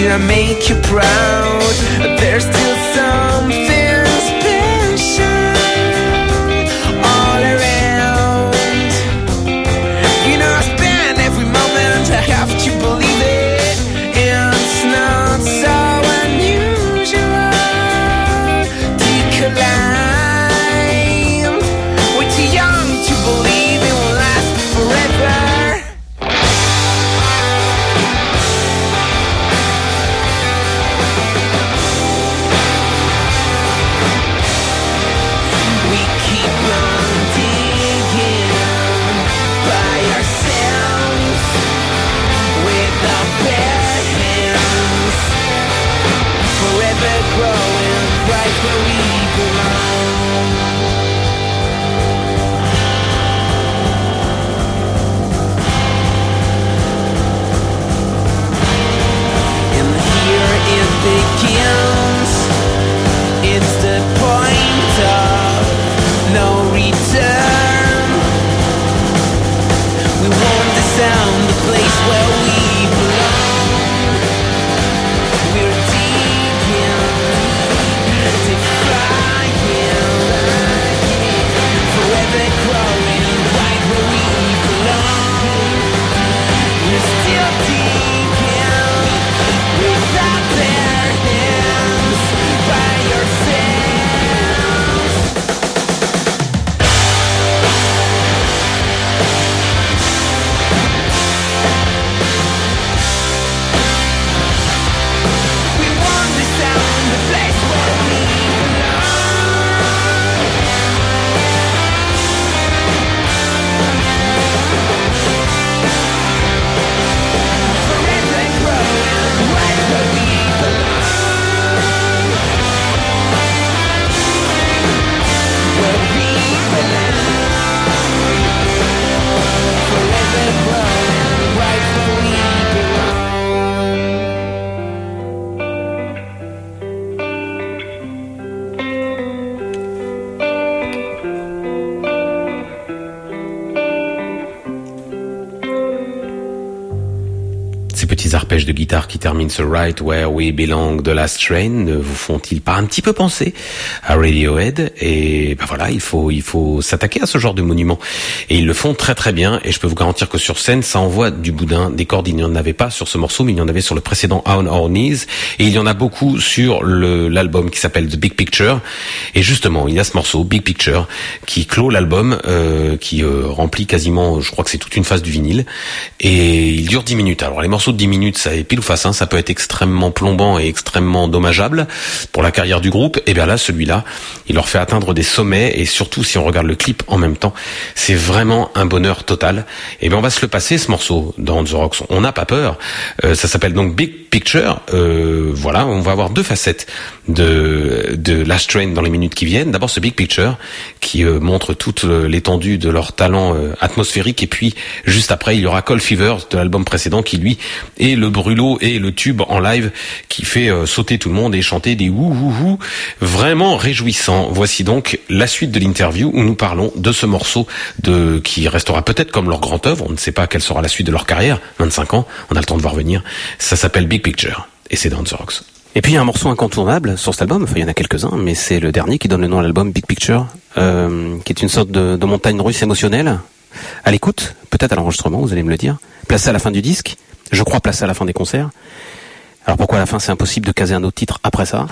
S9: Did I make you proud? There's still something special all around. You know I spend every moment, I have to believe it. It's not so unusual. Decline. We're too young to believe it will last forever. We keep on digging by ourselves with our bare hands, forever growing right where we belong. And here it begins. It's the point of no return. We want the sound, the place where we belong. We're digging, defying, forever growing right where we belong. We're still digging with our bare hands by yourselves. We want the sound, the place where we belong. Forever growing right where we belong. Where we belong. Forever growing right where we belong.
S6: Ces petits arpèges de guitare qui terminent ce Right Where We Belong de Last Train ne vous font-ils pas un petit peu penser à Radiohead? Et ben voilà, il faut s'attaquer à ce genre de monument. Et ils le font très très bien. Et je peux vous garantir que sur scène, ça envoie du boudin. Des cordes, il n'y en avait pas sur ce morceau, mais il y en avait sur le précédent On Our Knees. Et il y en a beaucoup sur l'album qui s'appelle The Big Picture. Et justement, il y a ce morceau, Big Picture, qui clôt l'album, qui remplit quasiment, je crois que c'est toute une phase du vinyle. Et il dure 10 minutes. Alors les morceaux de 10 minutes, ça est pile ou face, hein, ça peut être extrêmement plombant et extrêmement dommageable pour la carrière du groupe. Et bien là, celui-là, il leur fait atteindre des sommets, et surtout si on regarde le clip en même temps, c'est vraiment un bonheur total. Et bien on va se le passer, ce morceau dans On The Rocks. On n'a pas peur. Ça s'appelle donc Big Picture. Voilà, on va avoir deux facettes de Last Train dans les minutes qui viennent. D'abord ce Big Picture qui montre toute l'étendue de leur talent atmosphérique, et puis juste après il y aura Cold Fever de l'album précédent qui lui est le brûlot et le tube en live qui fait sauter tout le monde et chanter des ouh vraiment réjouissants. Voici donc la suite de l'interview où nous parlons de ce morceau qui restera peut-être comme leur grande œuvre. On ne sait pas quelle sera la suite de leur carrière, 25 ans, on a le temps de voir venir. Ça s'appelle Big Picture et c'est dans On The Rocks.
S10: Et puis il y a un morceau incontournable sur cet album, enfin il y en a quelques-uns, mais c'est le dernier qui donne le nom à l'album, Big Picture, qui est une sorte de montagne russe émotionnelle. À l'écoute, peut-être à l'enregistrement, vous allez me le dire. Placé à la fin du disque, je crois placé à la fin des concerts. Alors pourquoi à la fin c'est impossible de caser un autre titre après ça?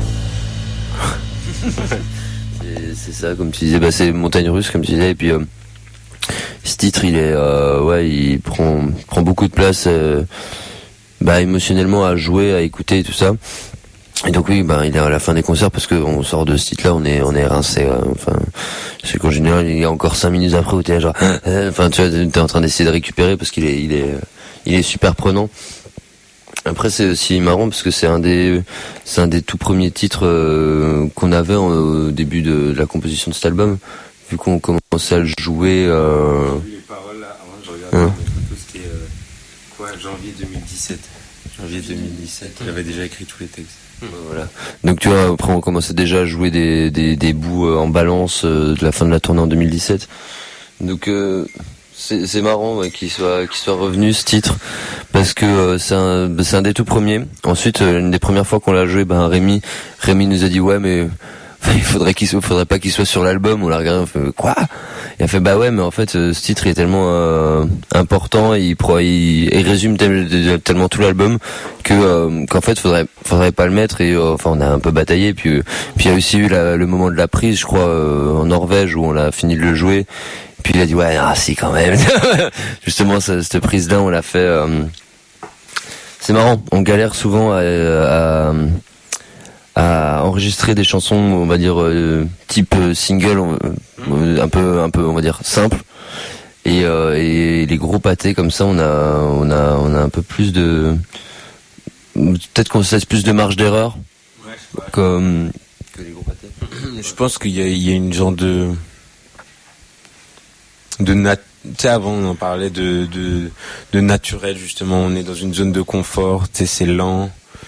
S11: C'est ça, comme tu disais, c'est montagne russe, comme tu disais, et puis ce titre il est, il prend beaucoup de place. Émotionnellement à jouer, à écouter tout ça. Et donc oui, il est à la fin des concerts parce que on sort de ce titre-là, on est rincé. Enfin, c'est qu'en général, il y a encore 5 minutes après où t'es genre, tu vois, t'es en train d'essayer de récupérer parce qu'il est super prenant. Après, c'est aussi marrant parce que c'est un des tout premiers titres qu'on avait au début de la composition de cet album, vu qu'on commençait à le jouer.
S4: Les paroles là, avant je regardais les photos, c'était janvier 2017. Janvier 2017, il avait déjà écrit tous les textes.
S11: Voilà. Donc tu vois, après on commençait déjà à jouer des bouts en balance de la fin de la tournée en 2017. Donc C'est marrant qu'il soit revenu ce titre parce que c'est un des tout premiers. Ensuite, une des premières fois qu'on l'a joué, Rémi nous a dit ouais mais faudrait pas qu'il soit sur l'album. On l'a regardé, on fait quoi? Il a fait bah ouais mais en fait ce titre est tellement important, il résume tellement tout l'album qu'en fait faudrait pas le mettre et on a un peu bataillé puis il y a aussi eu le moment de la prise, je crois en Norvège où on a fini de le jouer. Puis il a dit ouais si quand même. Justement cette prise là on l'a fait. C'est marrant, on galère souvent à enregistrer des chansons on va dire type single un peu on va dire simple et les gros pâtés comme ça on a un peu plus de peut-être qu'on se laisse plus de marge d'erreur comme que les gros pâtés.
S4: Je pense qu'il y a une genre de tu sais, avant on en parlait de naturel justement, on est dans une zone de confort, tu sais, c'est lent,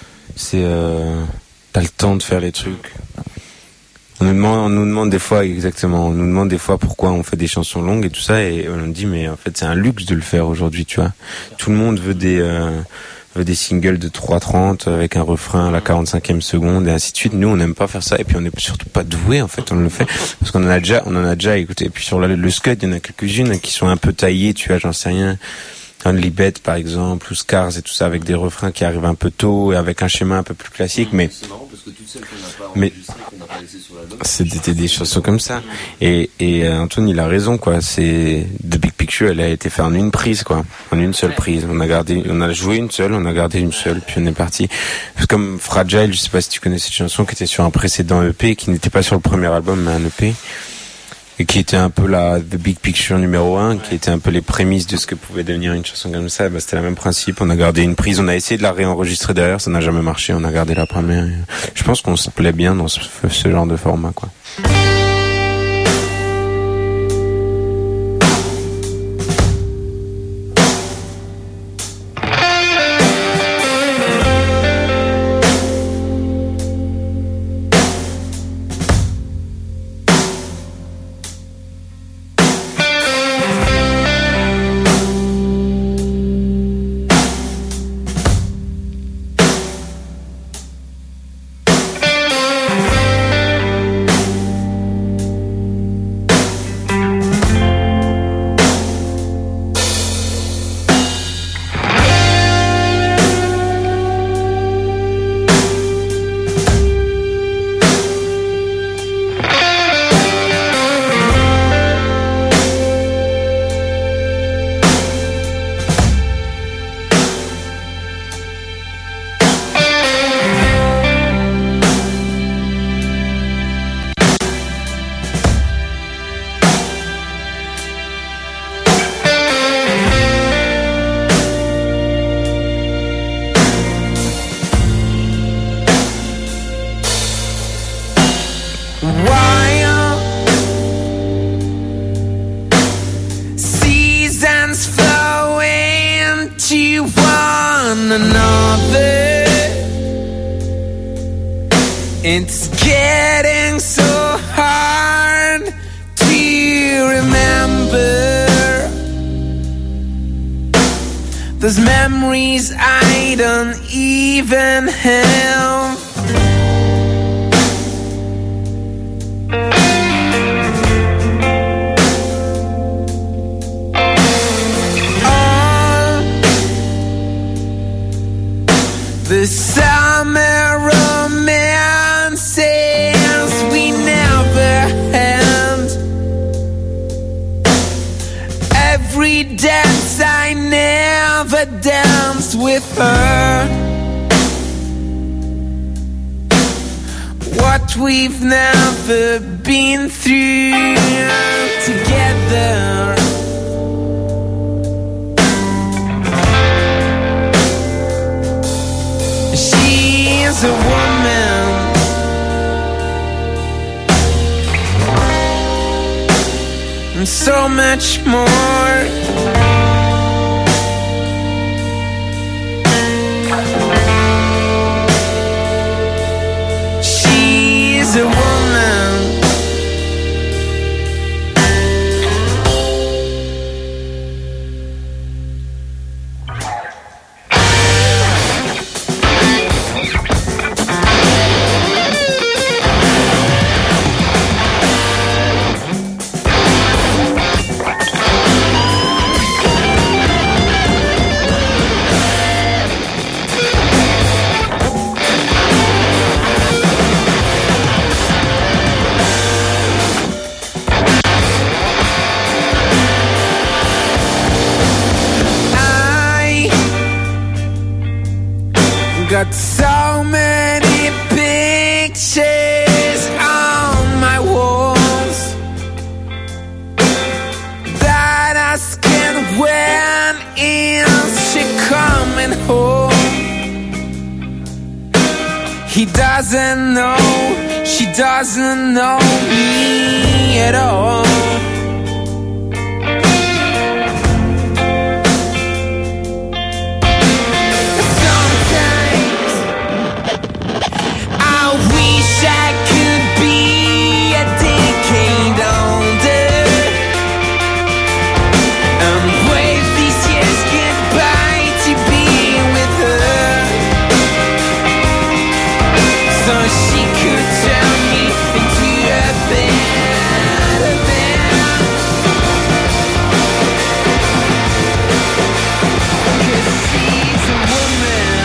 S4: t'as le temps de faire les trucs. On nous demande des fois pourquoi on fait des chansons longues et tout ça, et on dit mais en fait c'est un luxe de le faire aujourd'hui, tu vois. Tout le monde veut des singles de 3:30 avec un refrain à la 45e seconde et ainsi de suite. Nous on n'aime pas faire ça et puis on n'est surtout pas doué en fait, on le fait parce qu'on en a déjà écouté. Et puis sur le Scud il y en a quelques-unes qui sont un peu taillées, tu vois, j'en sais rien. Only Bet par exemple ou Scars et tout ça avec des refrains qui arrivent un peu tôt et avec un schéma un peu plus classique, mais
S11: c'est marrant parce que toutes celles qu'on n'a pas enregistrées, qu'on n'a pas laissées sur l'album,
S4: c'était des chansons comme ça. Et Antoine il a raison quoi, c'est The Big Picture, elle a été faite en une prise quoi, en une seule prise. On a joué une seule, on a gardé une seule, puis on est parti. C'est comme Fragile, je sais pas si tu connais cette chanson qui était sur un précédent EP, qui n'était pas sur le premier album mais un EP. Et qui était un peu The Big Picture numéro 1, qui était un peu les prémices de ce que pouvait devenir une chanson comme ça. C'était le même principe, on a gardé une prise, on a essayé de la réenregistrer derrière, ça n'a jamais marché, on a gardé la première. Je pense qu'on se plaît bien dans ce genre de format, quoi.
S9: It's getting so hard to remember those memories I don't even have. All the summer romances we never had, every dance I never danced with her, what we've never been through together. She's a woman, and so much more. She's a woman, So many pictures on my walls that asking when is she coming home. He doesn't know, she doesn't know me at all. I could be a decade older and wave these years goodbye to be with her, so she could turn me into a better man. 'Cause she's a woman.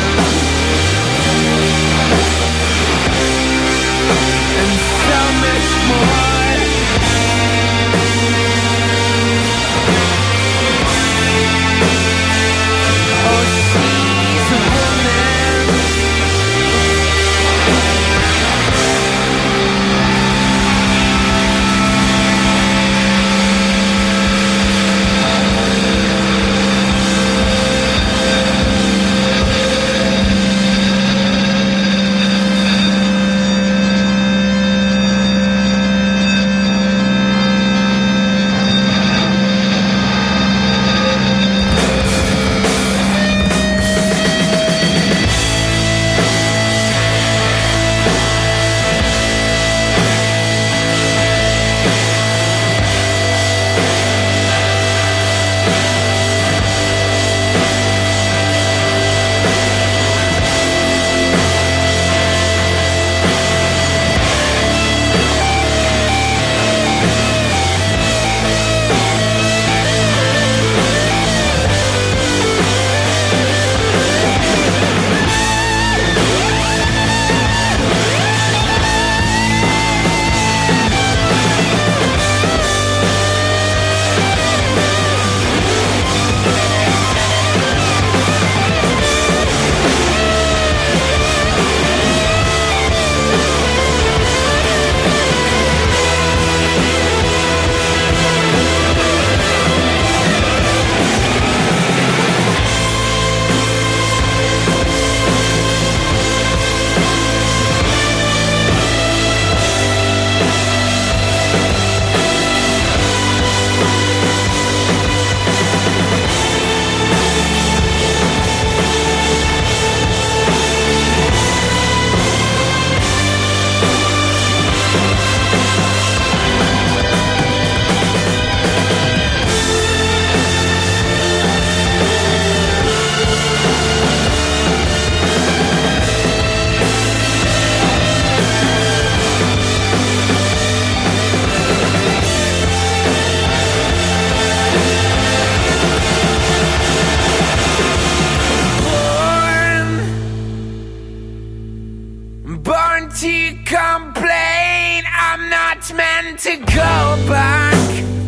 S9: So much more. Oh, she's a woman. Born to complain, I'm not meant to go back.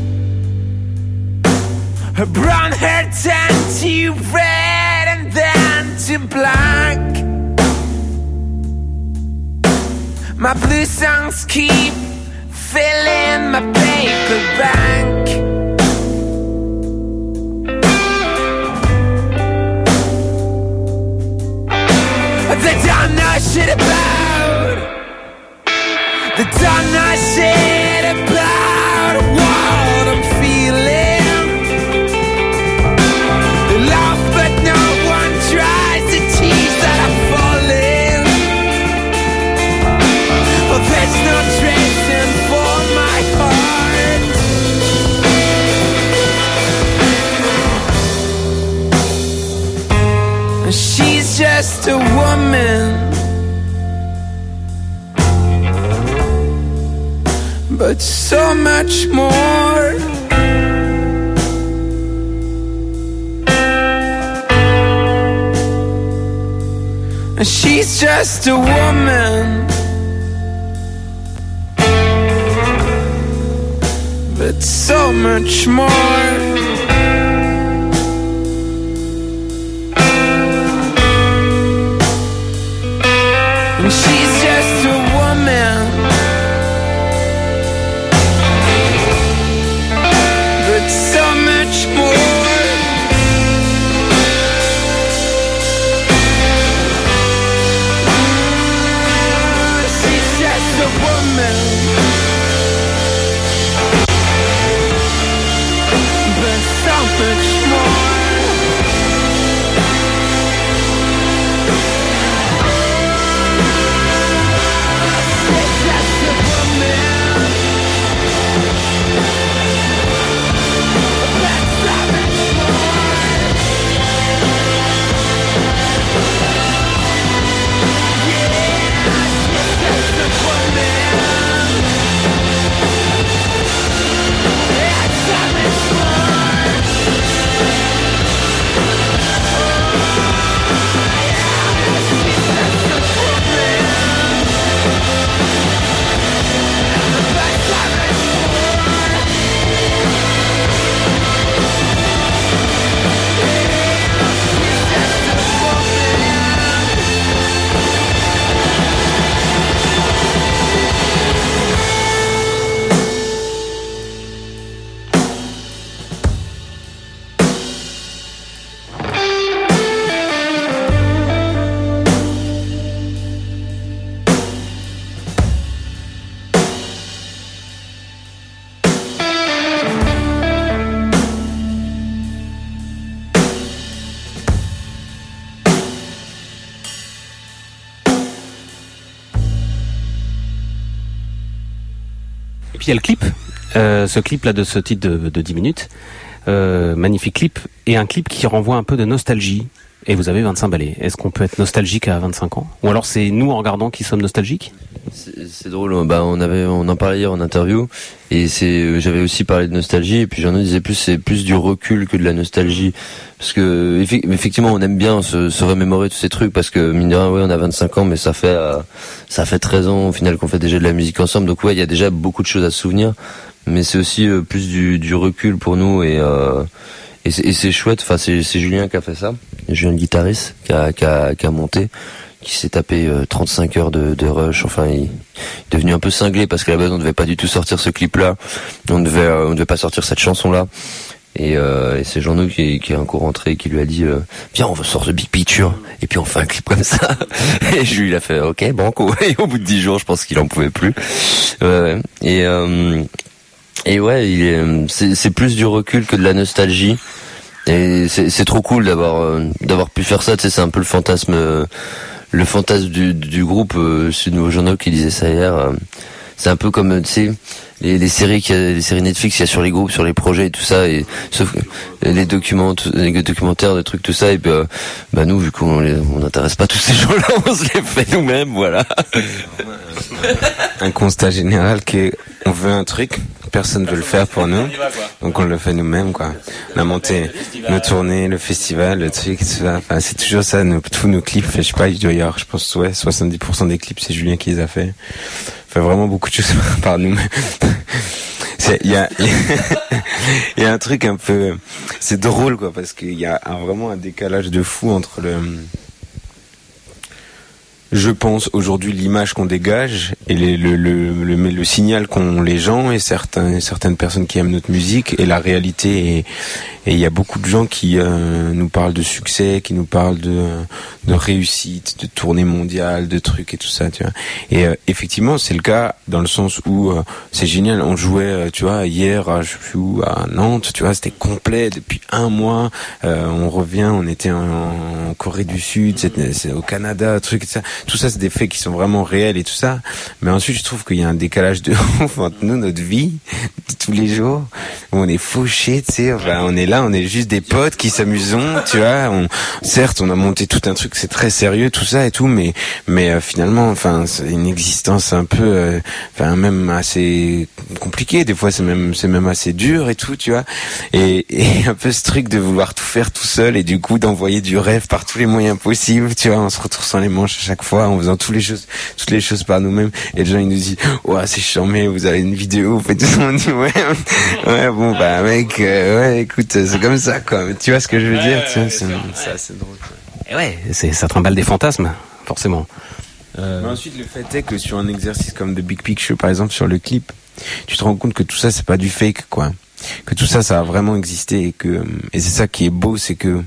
S9: Her brown hair turned to red and then to black. My blue songs keep filling my paper bank. They don't know shit about. They don't know shit about what I'm feeling. They laugh but no one tries to tease that I'm falling. Oh, there's no tracing for my heart. She's just a woman, but so much more. She's just a woman, but so much more. and she's just a woman, but so much more. She's just a woman, but so much more.
S10: Puis il y a le clip, ce clip là de ce titre de 10 minutes, magnifique clip, et un clip qui renvoie un peu de nostalgie. Et vous avez 25 balais. Est-ce qu'on peut être nostalgique à 25 ans? Ou alors c'est nous en regardant qui sommes nostalgiques?
S11: C'est drôle, bah on en parlait hier en interview, et j'avais aussi parlé de nostalgie, et puis j'en disais c'est plus du recul que de la nostalgie, parce que effectivement on aime bien se remémorer tous ces trucs, parce que mine de rien, ouais, on a 25 ans, mais ça fait 13 ans au final qu'on fait déjà de la musique ensemble, donc ouais, il y a déjà beaucoup de choses à se souvenir, mais c'est aussi plus du recul pour nous, et c'est chouette. Enfin, c'est Julien qui a fait ça, Julien le guitariste qui a monté, qui s'est tapé 35 heures de rush. Enfin, il est devenu un peu cinglé, parce qu'à la base on devait pas du tout sortir ce clip là, on devait pas sortir cette chanson là, et c'est Jean-Nou qui est un coup rentré, qui lui a dit viens, on va sortir The Big Picture et puis on fait un clip comme ça. Et je lui a fait ok banco, et au bout de 10 jours je pense qu'il en pouvait plus. Et ouais, c'est plus du recul que de la nostalgie. Et c'est trop cool d'avoir pu faire ça. Tu sais, c'est un peu le fantasme du groupe. C'est le nouveau Jean-Nou qui disait ça hier. C'est un peu comme, tu sais, les séries Netflix qu'il y a sur les groupes, sur les projets et tout ça, et sauf les documentaires, des trucs, tout ça, et bah nous, vu qu'on n'intéresse pas tous ces gens-là, on se les fait nous-mêmes, voilà.
S4: Un constat général qu'on veut un truc, personne veut le faire pour nous, donc on le fait nous-mêmes, quoi. On a monté nos tournées, le festival, le truc, tout ça. Enfin, c'est toujours ça, tous nos clips. Je sais pas, il doit y avoir, je pense, ouais, 70% des clips, c'est Julien qui les a fait. Fait vraiment beaucoup de choses par nous-mêmes. Il y a un truc un peu, c'est drôle, quoi, parce qu'il y a vraiment un décalage de fou entre je pense aujourd'hui l'image qu'on dégage et le signal qu'ont les gens et certaines personnes qui aiment notre musique et la réalité, et il y a beaucoup de gens qui nous parlent de succès, qui nous parlent de réussite, de tournée mondiale, de trucs et tout ça, tu vois. Et effectivement, c'est le cas dans le sens où c'est génial. On jouait, tu vois, hier je sais plus où, à Nantes, tu vois, c'était complet depuis un mois. On revient, on était en Corée du Sud, c'est au Canada, truc et ça. Tout ça, c'est des faits qui sont vraiment réels et tout ça. Mais ensuite, je trouve qu'il y a un décalage de ouf entre nous, notre vie de tous les jours, où on est fauchés, tu sais. Enfin, on est là, on est juste des potes qui s'amusons, tu vois. Certes, on a monté tout un truc, c'est très sérieux, tout ça et tout, mais finalement, enfin, c'est une existence un peu, enfin, même assez compliquée. Des fois, c'est même assez dur et tout, tu vois. Et un peu ce truc de vouloir tout faire tout seul et du coup d'envoyer du rêve par tous les moyens possibles, tu vois, en se retroussant les manches à chaque fois, en faisant toutes les choses par nous-mêmes. Et les gens, ils nous disent, ouais, c'est charmé, vous avez une vidéo, vous faites tout ça. On dit, ouais, bon, bah, mec, ouais, écoute, c'est comme ça, quoi. Tu vois ce que je veux dire? Tu vois, c'est drôle, quoi.
S10: Et ouais, ça trimballe des fantasmes, forcément.
S4: Mais ensuite, le fait est que sur un exercice comme The Big Picture, par exemple, sur le clip, tu te rends compte que tout ça, c'est pas du fake, quoi. Que tout ça, ça a vraiment existé et c'est ça qui est beau, c'est que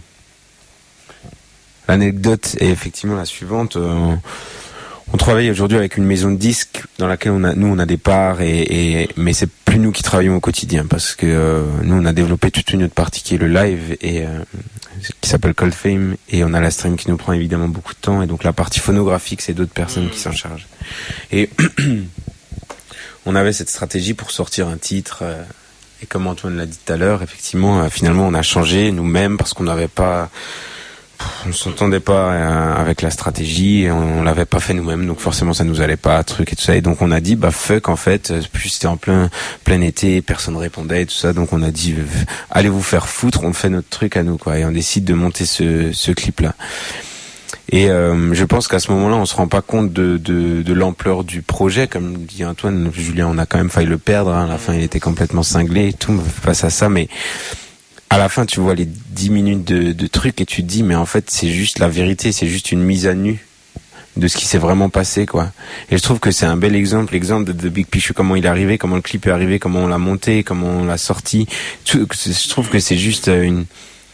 S4: l'anecdote est effectivement la suivante. On travaille aujourd'hui avec une maison de disques dans laquelle on a des parts mais c'est plus nous qui travaillons au quotidien parce que nous on a développé toute une autre partie qui est le live et qui s'appelle Cold Fame et on a la stream qui nous prend évidemment beaucoup de temps et donc la partie phonographique c'est d'autres personnes qui s'en chargent. Et on avait cette stratégie pour sortir un titre et comme Antoine l'a dit tout à l'heure, effectivement finalement on a changé nous-mêmes parce qu'on n'avait pas on s'entendait pas avec la stratégie et on l'avait pas fait nous-mêmes donc forcément ça nous allait pas truc et tout ça et donc on a dit fuck en fait plus c'était en plein été personne répondait et tout ça donc on a dit allez vous faire foutre on fait notre truc à nous quoi et on décide de monter ce clip là et je pense qu'à ce moment-là on se rend pas compte de l'ampleur du projet comme dit Antoine Julien on a quand même failli le perdre à la fin il était complètement cinglé et tout face à ça mais à la fin, tu vois les 10 minutes de trucs et tu te dis, mais en fait, c'est juste la vérité, c'est juste une mise à nu de ce qui s'est vraiment passé, quoi. Et je trouve que c'est un bel exemple de The Big Picture, comment il est arrivé, comment le clip est arrivé, comment on l'a monté, comment on l'a sorti. Je trouve que c'est juste une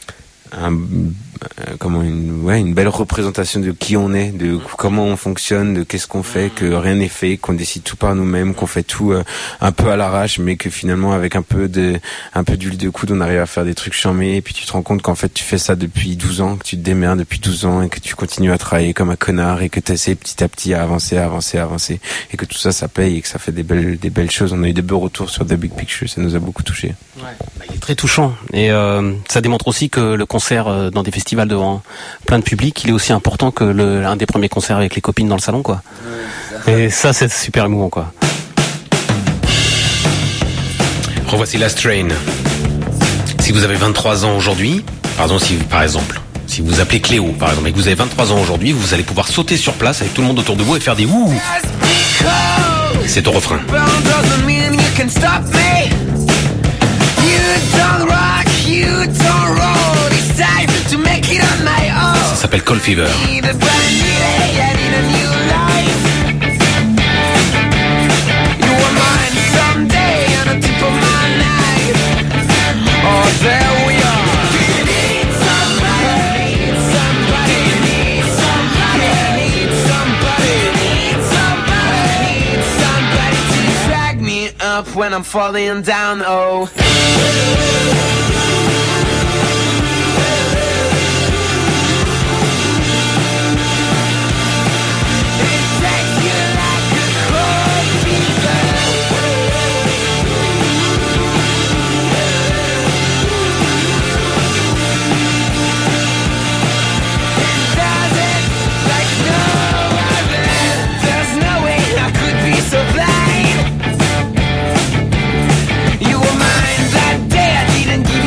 S4: belle représentation de qui on est, de comment on fonctionne, de qu'est-ce qu'on fait, que rien n'est fait, qu'on décide tout par nous-mêmes, qu'on fait tout un peu à l'arrache, mais que finalement avec un peu d'huile de coude, on arrive à faire des trucs charmés. Et puis tu te rends compte qu'en fait tu fais ça depuis 12 ans, que tu te démerdes depuis 12 ans et que tu continues à travailler comme un connard et que tu essaies petit à petit à avancer et que tout ça paye et que ça fait des belles choses. On a eu des beaux retours sur The Big Picture, ça nous a beaucoup touché.
S10: Ouais, il est très touchant et ça démontre aussi que le concert dans des festivals devant plein de public, il est aussi important que un des premiers concerts avec les copines dans le salon, quoi. Et ça, c'est super émouvant, quoi.
S6: Revoici Last Train. Si vous avez 23 ans aujourd'hui, si vous appelez Cléo, par exemple, et que vous avez 23 ans aujourd'hui, vous allez pouvoir sauter sur place avec tout le monde autour de vous et faire des ouh. C'est au refrain. Ça s'appelle Cold Fever.
S9: When I'm falling down, oh. Didn't give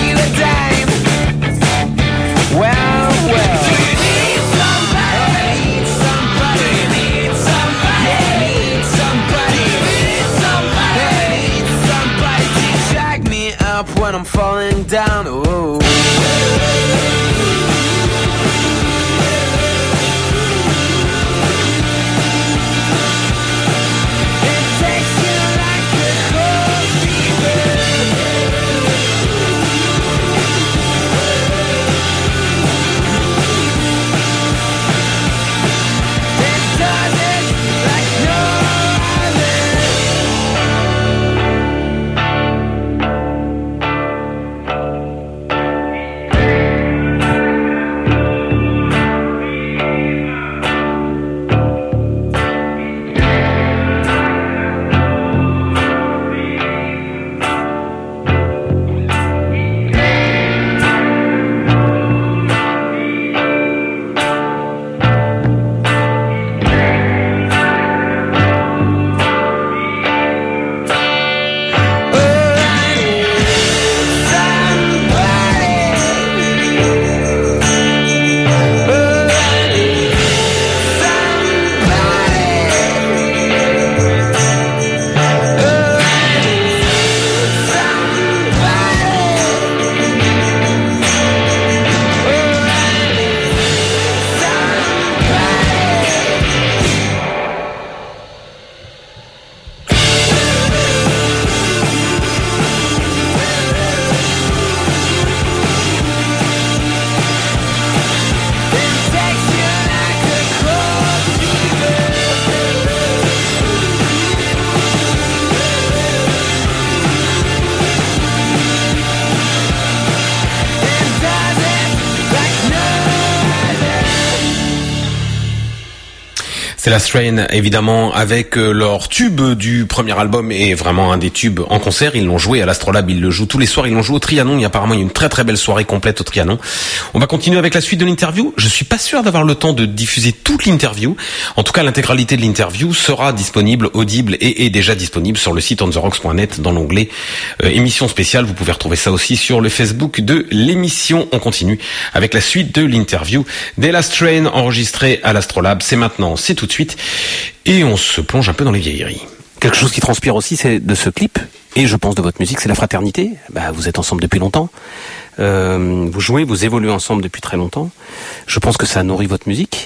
S6: C'est la Strain, évidemment, avec leur tube du premier album et vraiment un des tubes en concert. Ils l'ont joué à l'Astrolabe, ils le jouent tous les soirs, ils l'ont joué au Trianon. Il y a apparemment une très très belle soirée complète au Trianon. On va continuer avec la suite de l'interview. Je suis pas sûr d'avoir le temps de diffuser toute l'interview. En tout cas, l'intégralité de l'interview sera disponible, audible et est déjà disponible sur le site ontherocks.net dans l'onglet émission spéciale. Vous pouvez retrouver ça aussi sur le Facebook de l'émission. On continue avec la suite de l'interview des Last Train enregistrée à l'Astrolabe. C'est maintenant, c'est tout de suite, et on se plonge un peu dans les vieilleries.
S10: Quelque chose qui transpire aussi, c'est de ce clip, et je pense de votre musique, c'est la fraternité. Vous êtes ensemble depuis longtemps, vous jouez, vous évoluez ensemble depuis très longtemps. Je pense que ça nourrit votre musique.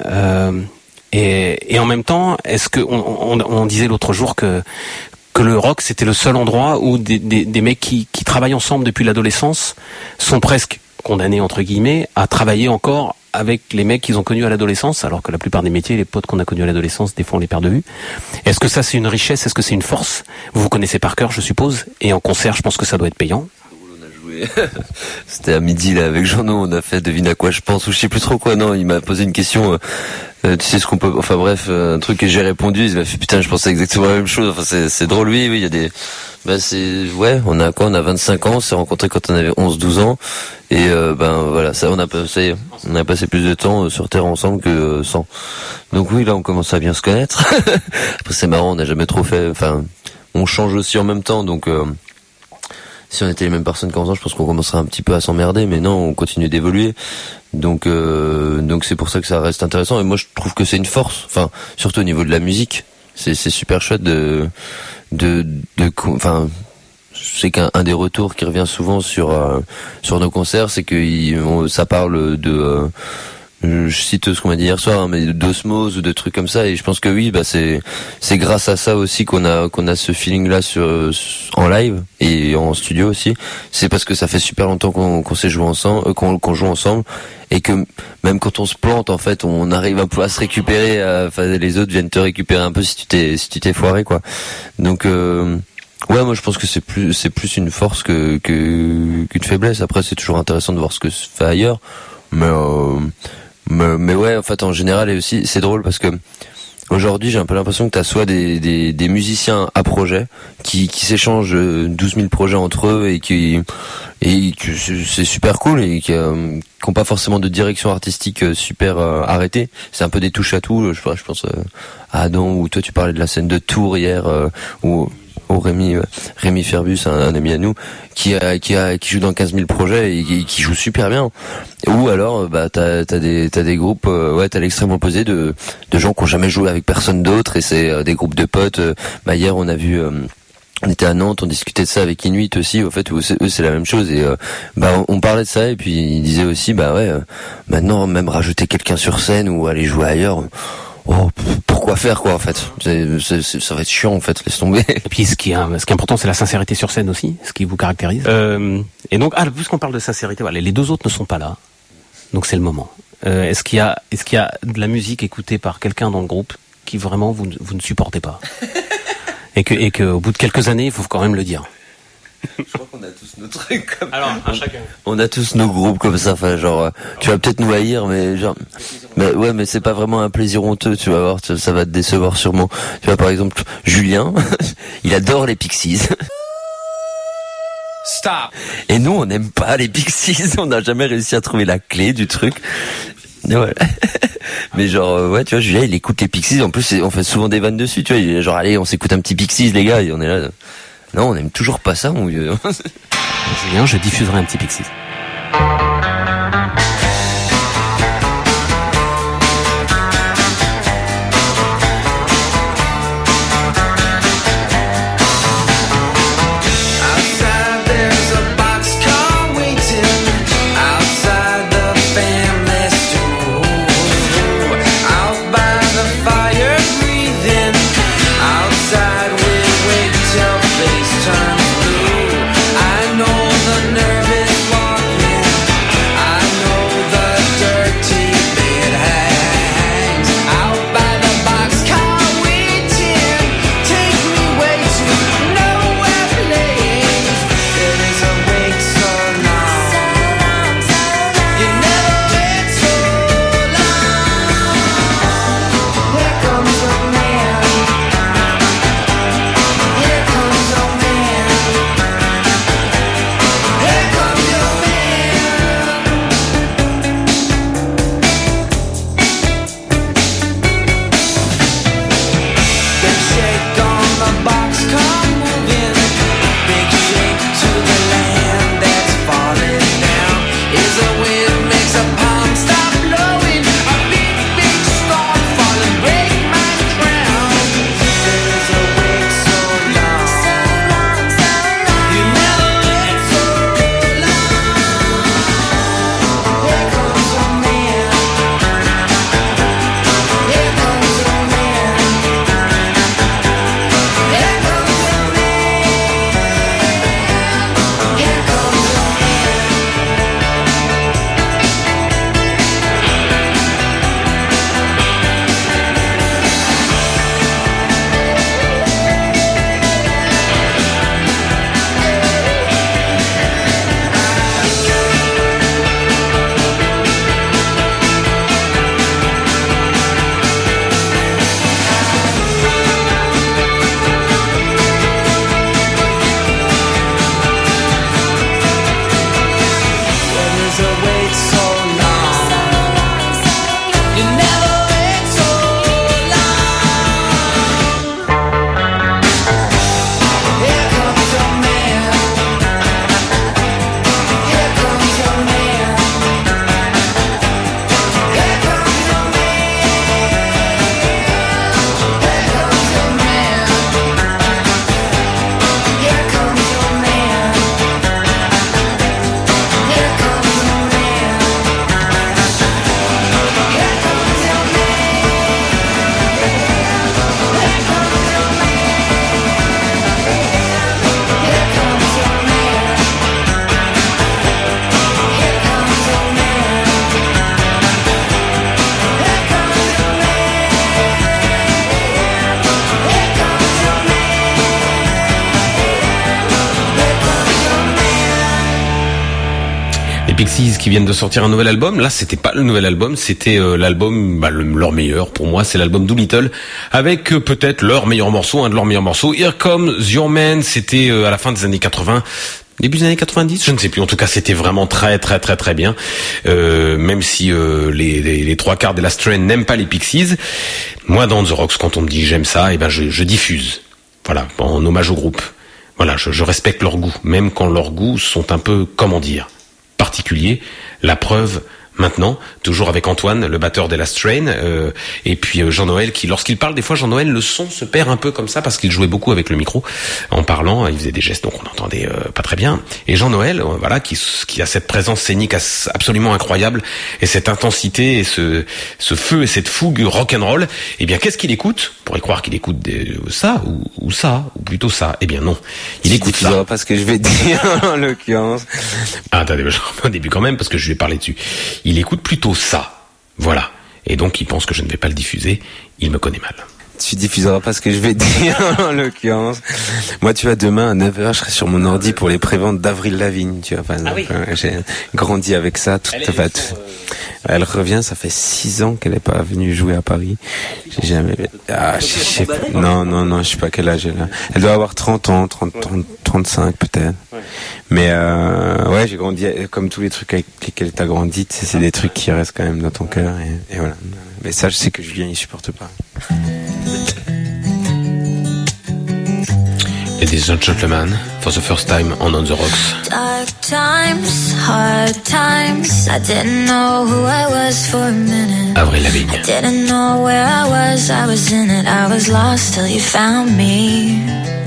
S10: Et en même temps, est-ce que on disait l'autre jour que le rock c'était le seul endroit où des mecs qui travaillent ensemble depuis l'adolescence sont presque condamnés entre guillemets à travailler encore avec les mecs qu'ils ont connus à l'adolescence, alors que la plupart des métiers, les potes qu'on a connus à l'adolescence, des fois on les perd de vue. Est-ce que ça c'est une richesse? Est-ce que c'est une force? Vous connaissez par cœur, je suppose, et en concert, je pense que ça doit être payant.
S11: C'était à midi là avec Jean-No, on a fait devine à quoi je pense, ou je sais plus trop quoi. Non, il m'a posé une question, tu sais ce qu'on peut, enfin bref, un truc que j'ai répondu, il m'a fait putain je pensais exactement la même chose. Enfin c'est drôle, oui il y a des, on a 25 ans, on s'est rencontrés quand on avait 11-12 ans et voilà, ça on a passé plus de temps sur Terre ensemble que sans. Donc oui, là on commence à bien se connaître. Après c'est marrant, on n'a jamais trop fait, enfin on change aussi en même temps, donc si on était les mêmes personnes qu'en 11 ans, je pense qu'on commencerait un petit peu à s'emmerder, mais non, on continue d'évoluer. Donc c'est pour ça que ça reste intéressant. Et moi, je trouve que c'est une force. Enfin, surtout au niveau de la musique, c'est super chouette enfin, je sais qu'un des retours qui revient souvent sur nos concerts, c'est que ça parle de je cite ce qu'on m'a dit hier soir, mais d'osmose ou de trucs comme ça, et je pense que oui, c'est grâce à ça aussi qu'on a ce feeling là en live et en studio aussi. C'est parce que ça fait super longtemps qu'on s'est joué ensemble, qu'on joue ensemble, et que même quand on se plante, en fait, on arrive un peu à se récupérer. Enfin, les autres viennent te récupérer un peu si tu t'es foiré, quoi. Donc ouais, moi je pense que c'est plus une force qu'une faiblesse. Après, c'est toujours intéressant de voir ce que se fait ailleurs, mais ouais, en fait, en général, et aussi, c'est drôle parce que aujourd'hui, j'ai un peu l'impression que t'as soit des musiciens à projet qui s'échangent 12 000 projets entre eux et que c'est super cool et qui n'ont pas forcément de direction artistique super arrêtée. C'est un peu des touches à tout. Je pense à Adam, ou toi tu parlais de la scène de Tours hier, où Rémi Ferbus, un ami à nous, qui joue dans 15 000 projets et qui joue super bien. Ou alors, t'as des groupes, t'as l'extrême opposé de gens qui ont jamais joué avec personne d'autre, et c'est des groupes de potes. Hier, on a vu, on était à Nantes, on discutait de ça avec Inuit aussi, au fait, où eux c'est la même chose, et on parlait de ça, et puis ils disaient aussi, maintenant, même rajouter quelqu'un sur scène ou aller jouer ailleurs, pourquoi faire, quoi, en fait? Ça va être chiant, en fait, laisse tomber.
S10: Et puis ce qui est important, c'est la sincérité sur scène aussi, ce qui vous caractérise. Et donc, puisqu'on parle de sincérité, voilà, les deux autres ne sont pas là, donc c'est le moment. Est-ce qu'il y a de la musique écoutée par quelqu'un dans le groupe qui vraiment vous ne supportez pas, et que au bout de quelques années, il faut quand même le dire?
S11: Je crois qu'on a tous nos trucs comme ça.
S10: Alors, un chacun.
S11: On a tous nos groupes comme ça, enfin, genre, tu vas peut-être nous haïr, mais genre, mais c'est pas vraiment un plaisir honteux, tu vas voir, ça va te décevoir sûrement. Tu vois, par exemple, Julien, il adore les Pixies.
S6: Stop.
S11: Et nous, on n'aime pas les Pixies, on n'a jamais réussi à trouver la clé du truc. Ouais. Mais genre, tu vois, Julien, il écoute les Pixies, en plus, on fait souvent des vannes dessus, tu vois, il est genre, allez, on s'écoute un petit Pixies, les gars, et on est là. Non, on aime toujours pas ça, mon vieux.
S10: Julien, je diffuserai un petit Pixies.
S9: Turn blue. I know the nervous walking
S6: Pixies qui viennent de sortir un nouvel album. Là, c'était pas le nouvel album, c'était l'album, leur meilleur pour moi, c'est l'album Doolittle, avec peut-être leur meilleur morceau, un de leurs meilleurs morceaux. Here Comes Your Man, c'était à la fin des années 80. Début des années 90, je ne sais plus. En tout cas, c'était vraiment très très très très bien. Même si les trois quarts de la Strain n'aiment pas les Pixies, moi dans The Rocks, quand on me dit j'aime ça, et ben je diffuse. Voilà, en hommage au groupe. Voilà, je respecte leur goût, même quand leurs goûts sont un peu, comment dire, particuliers. La preuve. Maintenant, toujours avec Antoine, le batteur de la Strain, et puis Jean-Noël qui, lorsqu'il parle, des fois Jean-Noël, le son se perd un peu comme ça parce qu'il jouait beaucoup avec le micro en parlant, il faisait des gestes donc on n'entendait pas très bien. Et Jean-Noël, voilà, qui a cette présence scénique absolument incroyable et cette intensité et ce feu et cette fougue rock'n'roll. Eh bien, qu'est-ce qu'il écoute ? On pourrait croire qu'il écoute ça ou ça ou plutôt ça. Eh bien non, il écoute ça.
S4: Tu ne pas ce que je vais dire en l'occurrence.
S6: Ah, attendez, au début quand même parce que je vais parler dessus. Il écoute plutôt ça. Voilà. Et donc, il pense que je ne vais pas le diffuser. Il me connaît mal.
S4: Tu diffuseras pas ce que je vais dire, en l'occurrence. Moi, tu vois, demain, à 9h, je serai sur mon ordi pour les préventes d'Avril Lavigne, tu vois. Enfin,
S2: oui.
S4: J'ai grandi avec ça. Elle revient, ça fait 6 ans qu'elle n'est pas venue jouer à Paris. J'ai jamais... Non, je sais pas quel âge elle a. Elle doit avoir 30 ans, 35 peut-être. Ouais. Mais ouais, j'ai grandi comme tous les trucs avec lesquels t'as grandi, c'est des trucs qui restent quand même dans ton cœur et voilà. Mais ça, je sais que Julien il supporte pas.
S6: Ladies and gentlemen, for the first time on the Rocks.
S12: Dark times, hard times. I didn't know who I was for a minute.
S6: Avril Lavigne.
S12: I didn't know where I was in it. I was lost till you found me.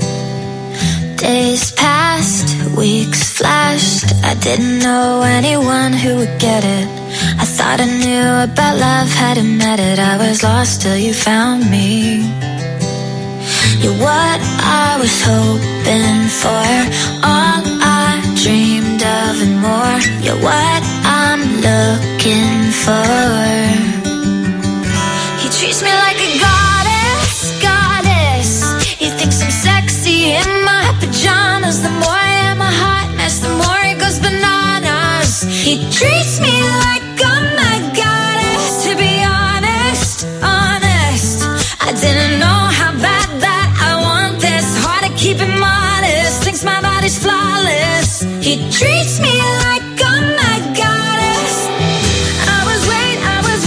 S12: Days passed, weeks flashed. I didn't know anyone who would get it. I thought I knew about love, hadn't met it. I was lost till you found me. You're what I was hoping for, all I dreamed of and more. You're what I'm looking for. He treats me like a goddess. He thinks I'm sexy in my pajamas. The more I am a hot mess, the more he goes bananas. He treats me like I'm a goddess. To be honest, I didn't know how bad that I want this. Hard to keep him modest, thinks my body's flawless. He treats me like I'm a goddess. I was waiting.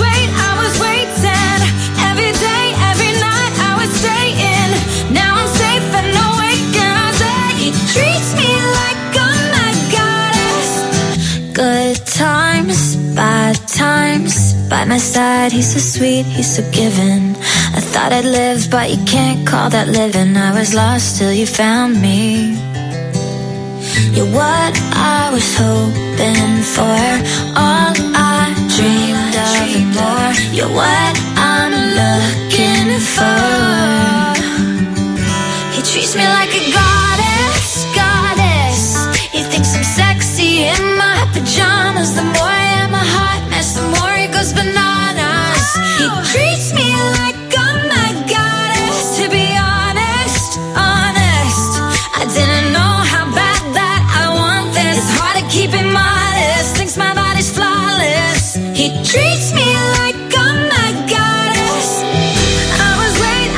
S12: Every day, every night I was staying. Now I'm safe and awake and I say he treats me like I'm a goddess. Good times, bad times. By my side, he's so sweet, he's so giving. I thought I'd live, but you can't call that living. I was lost till you found me. You're what I was hoping for, all I dreamed of and more. You're what I'm looking for. He treats me like a goddess. He thinks I'm sexy in my pajamas. The more I am a hot mess, the more he goes bananas. He treats me like I'm a goddess. To be honest, I didn't know how bad that I want this. It's hard to keep him modest, thinks my body's flawless. He treats me like I'm a goddess. I was waiting.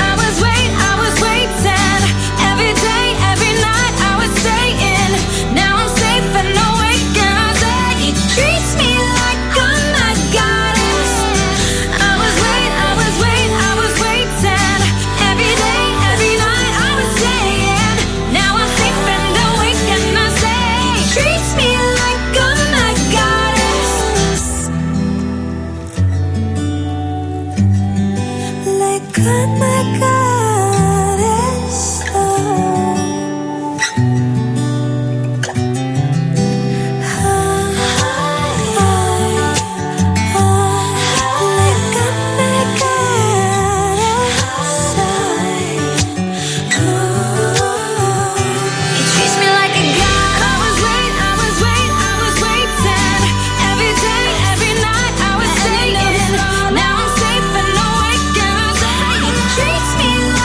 S12: Every day, every night I was staying. Now I'm safe and awake and I say he treats me like I'm a goddess. I was waiting. Every day, every night I was staying. Now I'm safe and awake and I say he treats me like I'm a goddess. Like I'm a goddess. He treats me like a god. I was waiting. Every day, every night I was staying. Now I'm safe and awake and I say he treats me like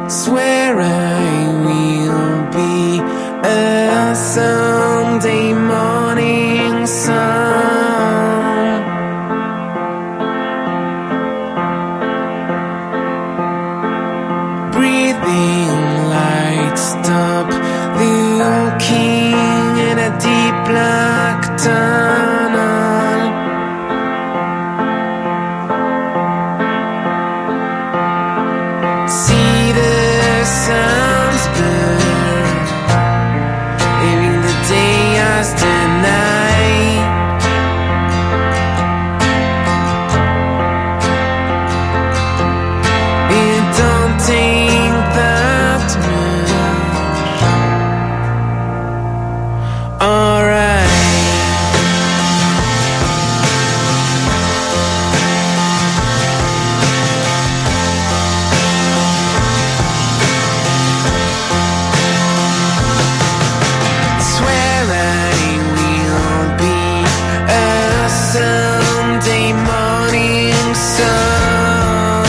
S9: Swear I will be a Sunday morning sun. Breathing light, stop looking in a deep black tunnel. See the sun's burn, leaving the day as the night. It don't take that much. Alright. Swear I will be a Sunday morning sun.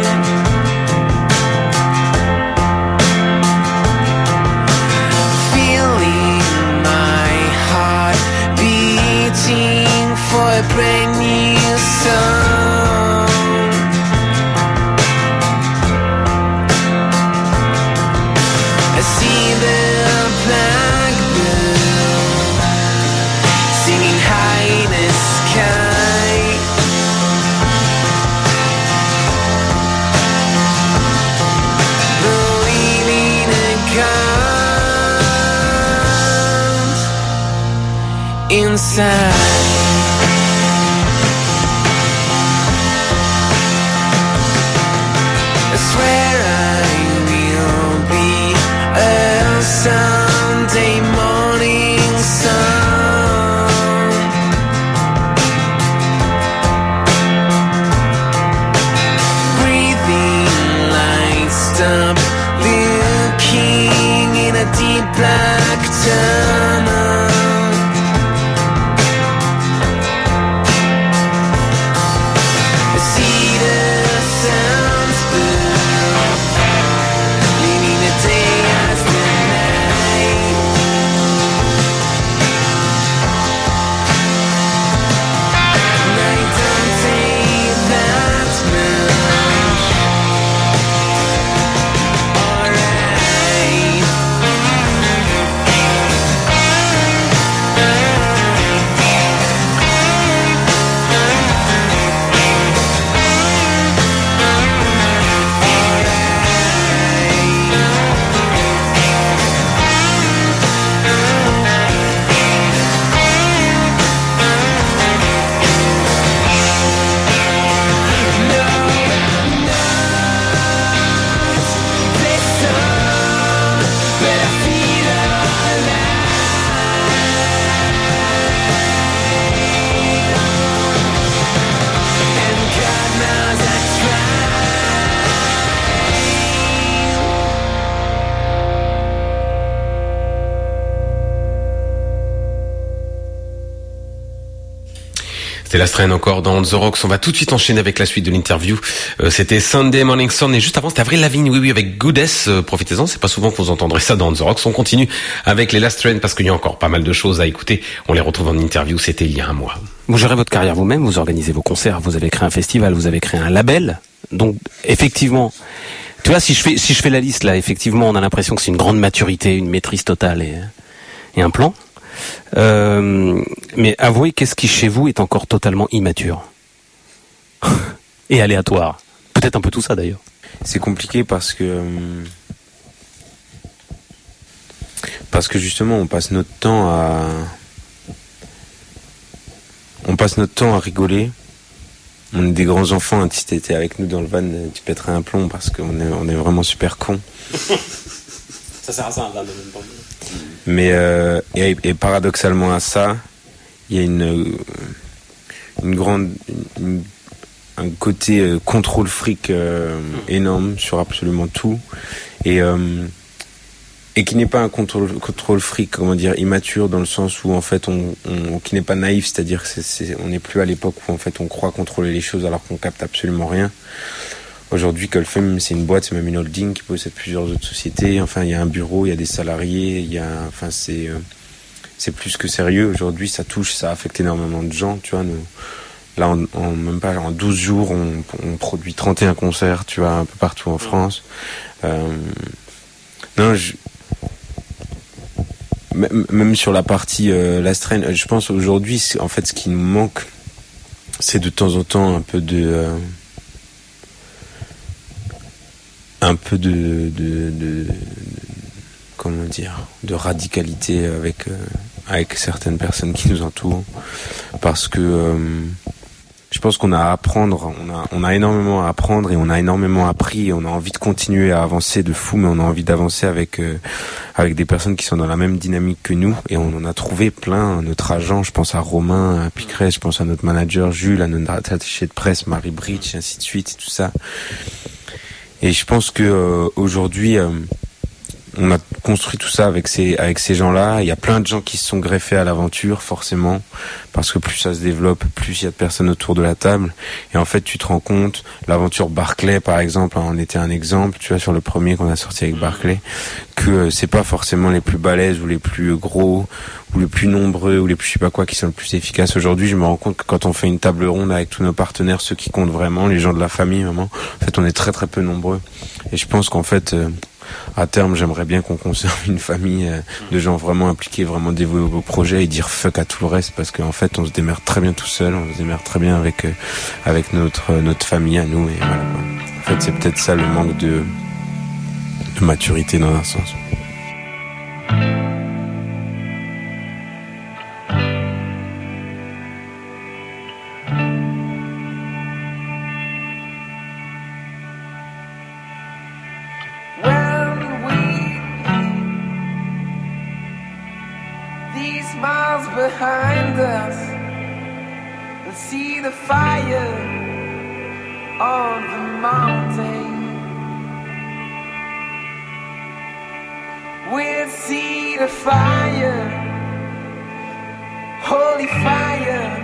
S9: Feeling my heart beating for a brand new song. I see the blackbird singing high in the sky. Believing in God inside. I swear I will be a Sunday morning sun. Breathing light, stop looking in a deep black tunnel. I see the sun's burn, leaving the day as the night. And I don't take that much. Alright.
S6: C'était la strain encore dans The Rocks. On va tout de suite enchaîner avec la suite de l'interview. C'était Sunday Morning Sun et juste avant c'était Avril Lavigne, oui avec Goodness. Profitez-en, c'est pas souvent que vous entendrez ça dans The Rocks. On continue avec les Last Train parce qu'il y a encore pas mal de choses à écouter. On les retrouve en interview, c'était il y a un mois.
S10: Vous gérez votre carrière vous-même, vous organisez vos concerts, vous avez créé un festival, vous avez créé un label. Donc effectivement, tu vois, si je fais la liste là, effectivement, on a l'impression que c'est une grande maturité, une maîtrise totale et un plan. Mais avouez qu'est-ce qui chez vous est encore totalement immature et aléatoire. Peut-être un peu tout ça d'ailleurs.
S4: C'est compliqué parce que justement on passe notre temps à rigoler. On est des grands enfants. Si t'étais avec nous dans le van, tu pèterais un plomb parce qu'on est vraiment super cons.
S10: Ça sert à ça un van de même temps.
S4: Mais et paradoxalement à ça, il y a un côté contrôle fric énorme sur absolument tout et qui n'est pas un contrôle fric, comment dire, immature dans le sens où en fait qui n'est pas naïf, c'est-à-dire que on n'est plus à l'époque où en fait on croit contrôler les choses alors qu'on capte absolument rien. Aujourd'hui, Colfame, c'est une boîte, c'est même une holding qui possède plusieurs autres sociétés. Enfin, il y a un bureau, il y a des salariés, enfin, c'est plus que sérieux. Aujourd'hui, ça affecte énormément de gens, tu vois. Là, même pas, en 12 jours, on produit 31 concerts, tu vois, un peu partout en France. Même sur la partie Last Train, je pense aujourd'hui, en fait, ce qui nous manque, c'est de temps en temps un peu de comment dire, de radicalité avec certaines personnes qui nous entourent, parce que je pense qu'on a à apprendre, on a énormément à apprendre et on a énormément appris et on a envie de continuer à avancer de fou, mais on a envie d'avancer avec des personnes qui sont dans la même dynamique que nous, et on en a trouvé plein. Notre agent, je pense à Romain, à Picret, je pense à notre manager Jules, à notre attaché de presse Marie Bridge, et ainsi de suite, et tout ça. Et je pense que aujourd'hui, on a construit tout ça avec ces gens-là. Il y a plein de gens qui se sont greffés à l'aventure, forcément, parce que plus ça se développe, plus il y a de personnes autour de la table. Et en fait, tu te rends compte, l'aventure Barclay, par exemple, en était un exemple, tu vois, sur le premier qu'on a sorti avec Barclay, que c'est pas forcément les plus balèzes ou les plus gros ou les plus nombreux ou les plus je sais pas quoi qui sont le plus efficaces. Aujourd'hui, je me rends compte que quand on fait une table ronde avec tous nos partenaires, ceux qui comptent vraiment, les gens de la famille, vraiment, en fait, on est très très peu nombreux. Et je pense qu'en fait, à terme, j'aimerais bien qu'on conserve une famille de gens vraiment impliqués, vraiment dévoués au projet et dire fuck à tout le reste, parce qu'en fait, on se démerde très bien tout seul, on se démerde très bien avec notre famille à nous, et voilà, quoi. En fait, c'est peut-être ça le manque de maturité dans un sens.
S9: Behind us, we'll see the fire on the mountain. We'll see the fire, holy fire.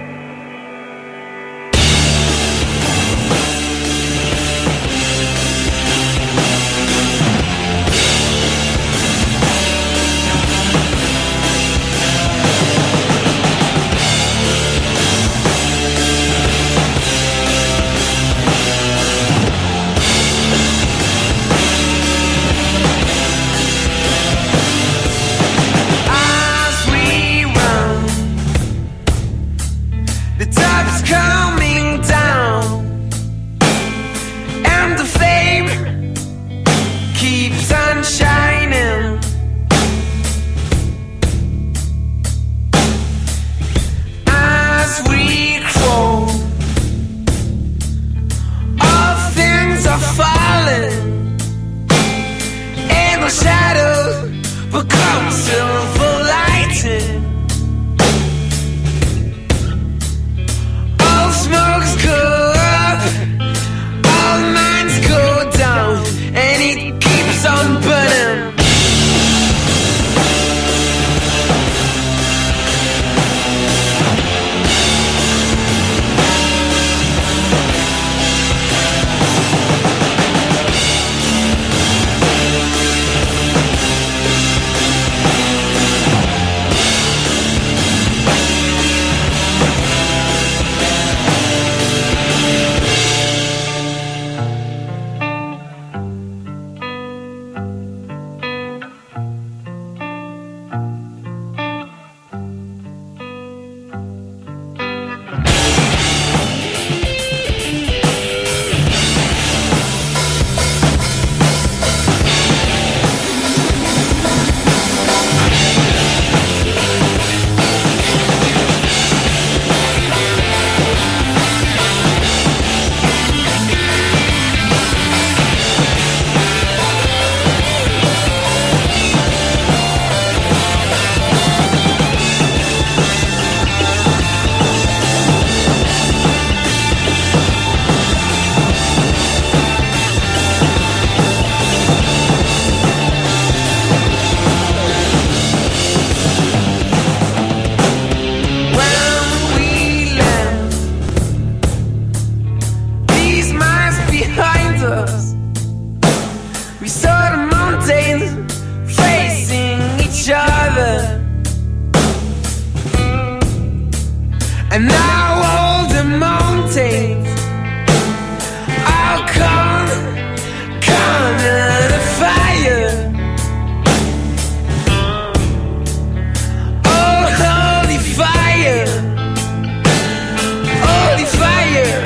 S9: Coming down, and the flame keeps on shining. As we crawl, all things are falling, and the shadows become silver lighting. Smoke's go up, all minds go down, and it keeps on burning. And now all the mountains are gone under fire. Oh, holy fire, holy fire.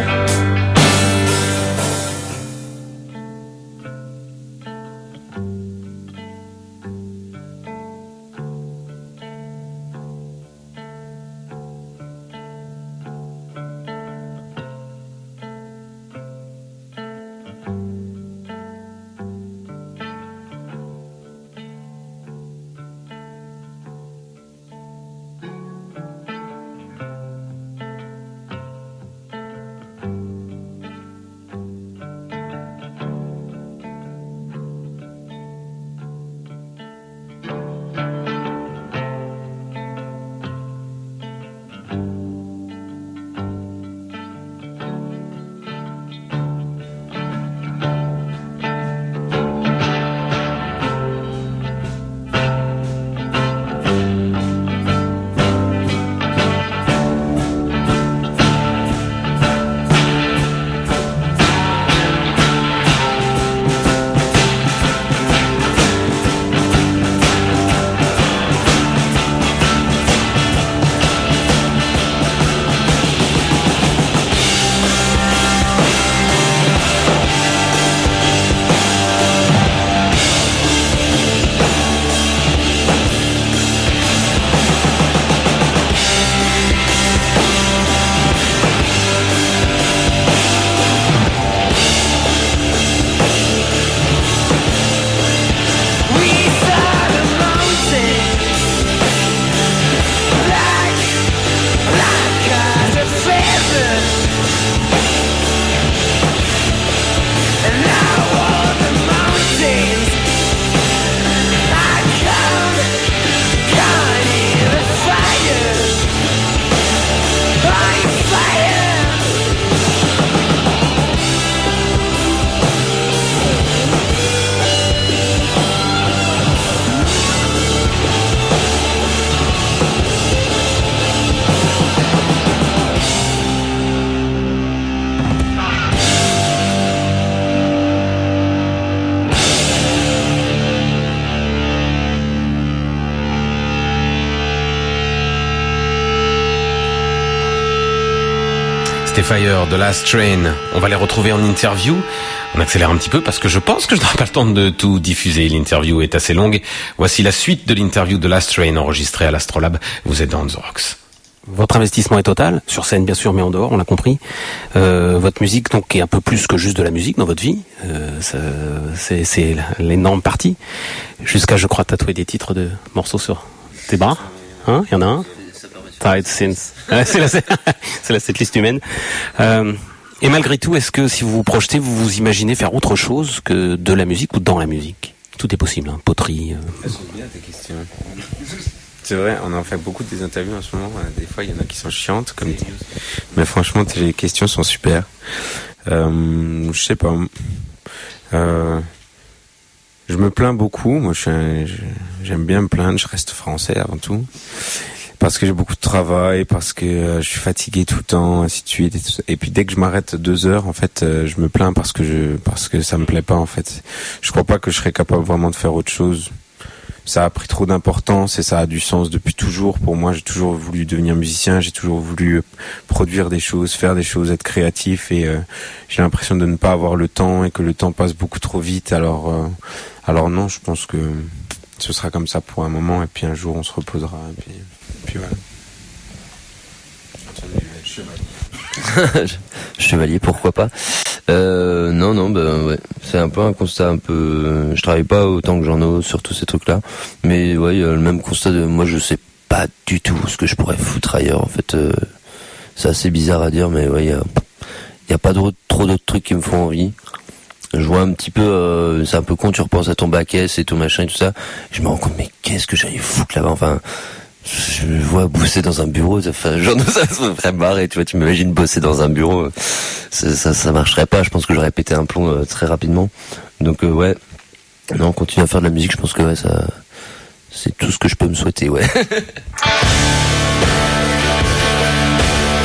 S6: C'était Fire de Last Train. On va les retrouver en interview. On accélère un petit peu parce que je pense que je n'aurai pas le temps de tout diffuser. L'interview est assez longue. Voici la suite de l'interview de Last Train enregistrée à l'Astrolabe. Vous êtes dans The Rocks.
S10: Votre investissement est total, sur scène bien sûr, mais en dehors, on l'a compris. Votre musique donc est un peu plus que juste de la musique dans votre vie. C'est l'énorme partie. Jusqu'à, je crois, tatouer des titres de morceaux sur tes bras. Hein, il y en a un. Tide Synth. C'est la setlist humaine. Et malgré tout, est-ce que si vous vous projetez, vous vous imaginez faire autre chose que de la musique ou dans la musique? Tout est possible, hein, poterie.
S4: Elles sont bien tes questions. C'est vrai, on en fait beaucoup des interviews en ce moment. Des fois, il y en a qui sont chiantes, comme tu dis. Mais franchement, tes questions sont super. Je sais pas. Je me plains beaucoup. Moi, j'aime bien me plaindre. Je reste français avant tout. Parce que j'ai beaucoup de travail, parce que je suis fatigué tout le temps, ainsi de suite. Et puis dès que je m'arrête 2 heures, en fait, je me plains parce que ça me plaît pas, en fait. Je crois pas que je serais capable vraiment de faire autre chose. Ça a pris trop d'importance et ça a du sens depuis toujours. Pour moi, j'ai toujours voulu devenir musicien, j'ai toujours voulu produire des choses, faire des choses, être créatif. Et j'ai l'impression de ne pas avoir le temps et que le temps passe beaucoup trop vite. Alors non, je pense que ce sera comme ça pour un moment et puis un jour on se reposera. Et puis voilà.
S11: Chevalier, pourquoi pas. Non, ouais. C'est un peu un constat un peu. Je travaille pas autant que j'en ai sur tous ces trucs-là, mais ouais, le même constat de moi, je sais pas du tout ce que je pourrais foutre ailleurs. En fait, c'est assez bizarre à dire, mais ouais, y a pas trop d'autres trucs qui me font envie. Je vois un petit peu, c'est un peu con, tu repenses à ton bac S et tout machin et tout ça. Je me rends compte, mais qu'est-ce que j'allais foutre là-bas, enfin. Je me vois bosser dans un bureau, enfin, genre, ça me ferait marrer, tu vois, tu m'imagines bosser dans un bureau, ça marcherait pas, je pense que j'aurais pété un plomb très rapidement. Donc, ouais. Non, continuer à faire de la musique, je pense que, ouais, ça, c'est tout ce que je peux me souhaiter, ouais.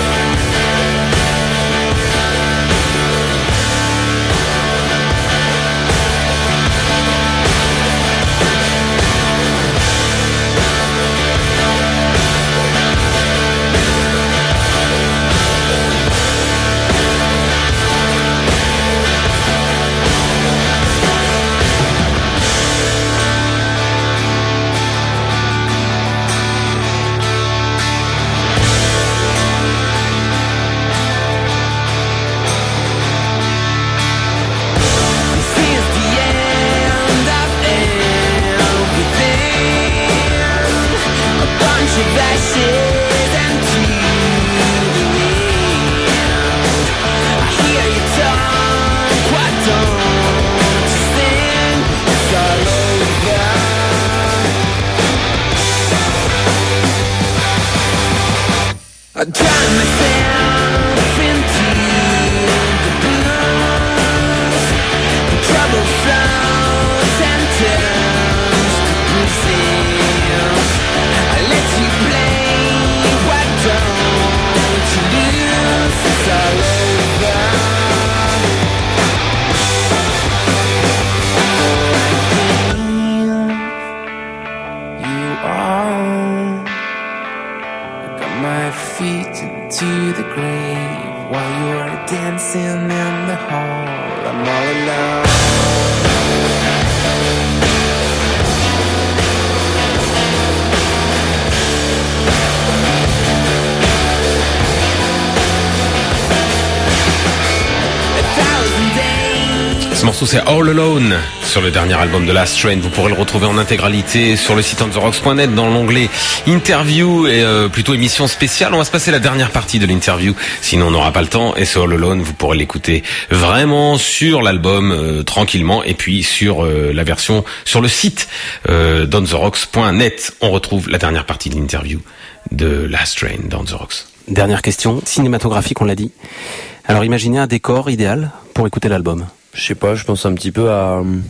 S6: morceau c'est All Alone sur le dernier album de Last Train. Vous pourrez le retrouver en intégralité sur le site ontherocks.net dans l'onglet interview et plutôt émission spéciale. On va se passer la dernière partie de l'interview, sinon on n'aura pas le temps. Et ce All Alone, vous pourrez l'écouter vraiment sur l'album tranquillement et puis sur la version sur le site d'ontherocks.net. On retrouve la dernière partie de l'interview de Last Train dans The Rocks.
S10: Dernière question, cinématographique on l'a dit. Alors imaginez un décor idéal pour écouter l'album.
S11: Je sais pas, je pense un petit peu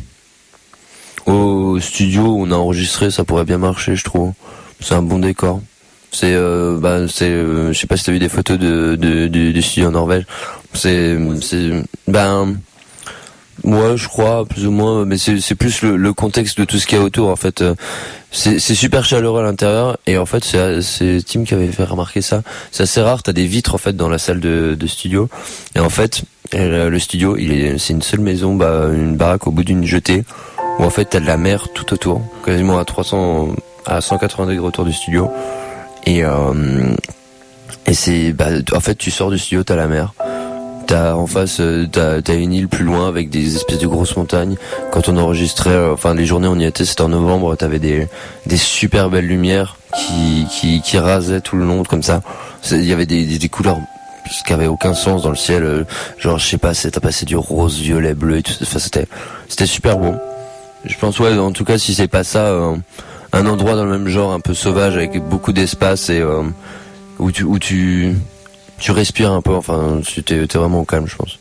S11: au studio où on a enregistré, ça pourrait bien marcher, je trouve. C'est un bon décor. Je sais pas si t'as vu des photos du studio en Norvège. Moi, je crois, plus ou moins, mais c'est plus le contexte de tout ce qu'il y a autour, en fait. C'est super chaleureux à l'intérieur, et en fait, c'est Tim qui avait fait remarquer ça. C'est assez rare, t'as des vitres, en fait, dans la salle de studio. Et en fait, le studio, c'est une seule maison, une baraque au bout d'une jetée, où en fait, t'as de la mer tout autour, quasiment à 180 degrés autour du studio. Et c'est, en fait, tu sors du studio, t'as la mer. T'as en face, t'as une île plus loin avec des espèces de grosses montagnes. Quand on enregistrait, les journées on y était, c'était en novembre, t'avais des super belles lumières qui rasaient tout le long comme ça. Il y avait des couleurs qui avaient aucun sens dans le ciel, genre je sais pas, t'as passé du rose, violet, bleu et tout. Enfin c'était super beau. Je pense en tout cas si c'est pas ça, un endroit dans le même genre, un peu sauvage avec beaucoup d'espace et où tu respires un peu, enfin, t'es vraiment au calme, je pense.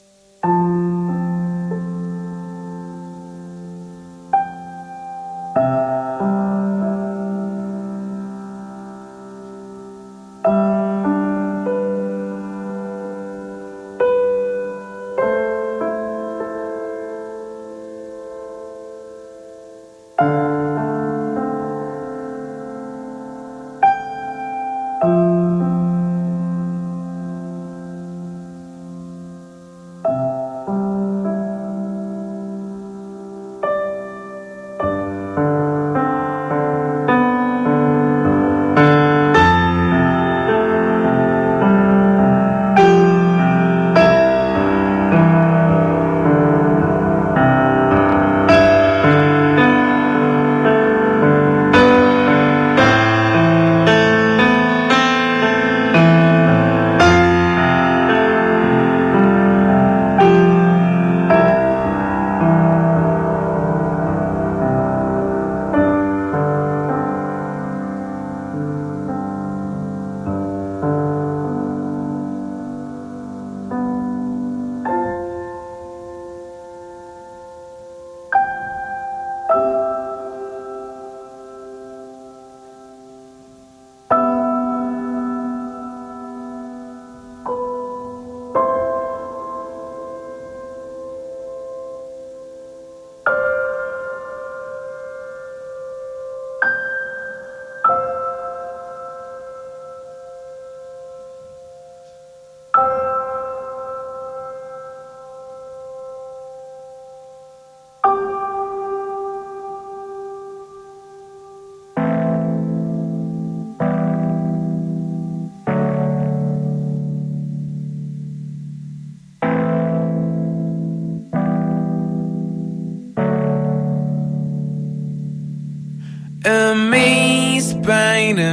S9: Amazed by the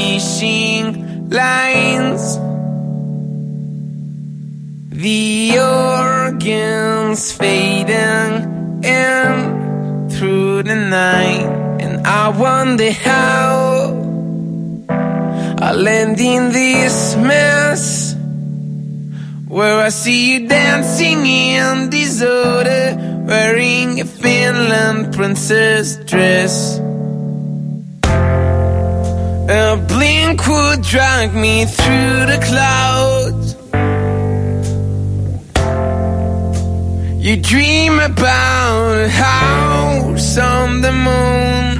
S9: fishing lines, the organs fading in through the night, and I wonder how I'll end in this mess, where I see you dancing in disorder, wearing a Finland princess dress. A blink would drag me through the clouds. You dream about a house on the moon.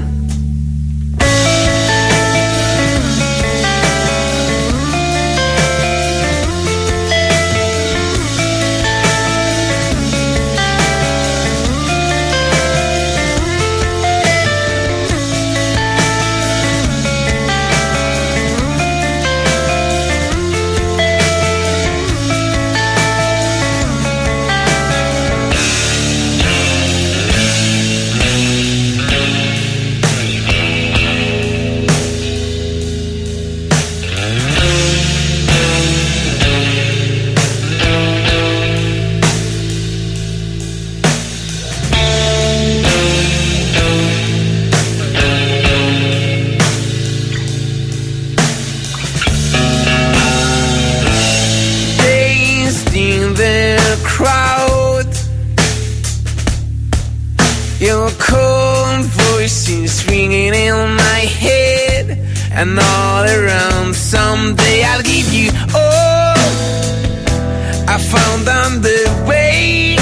S9: own voice is ringing in my head and all around. Someday I'll give you all I found on the way.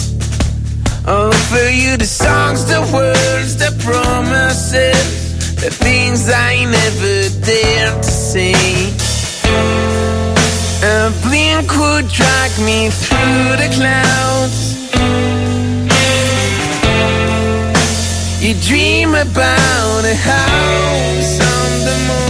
S9: Offer you the songs, the words, the promises, the things I never dared to say. A blink would drag me through the clouds. You dream about a house on the moon.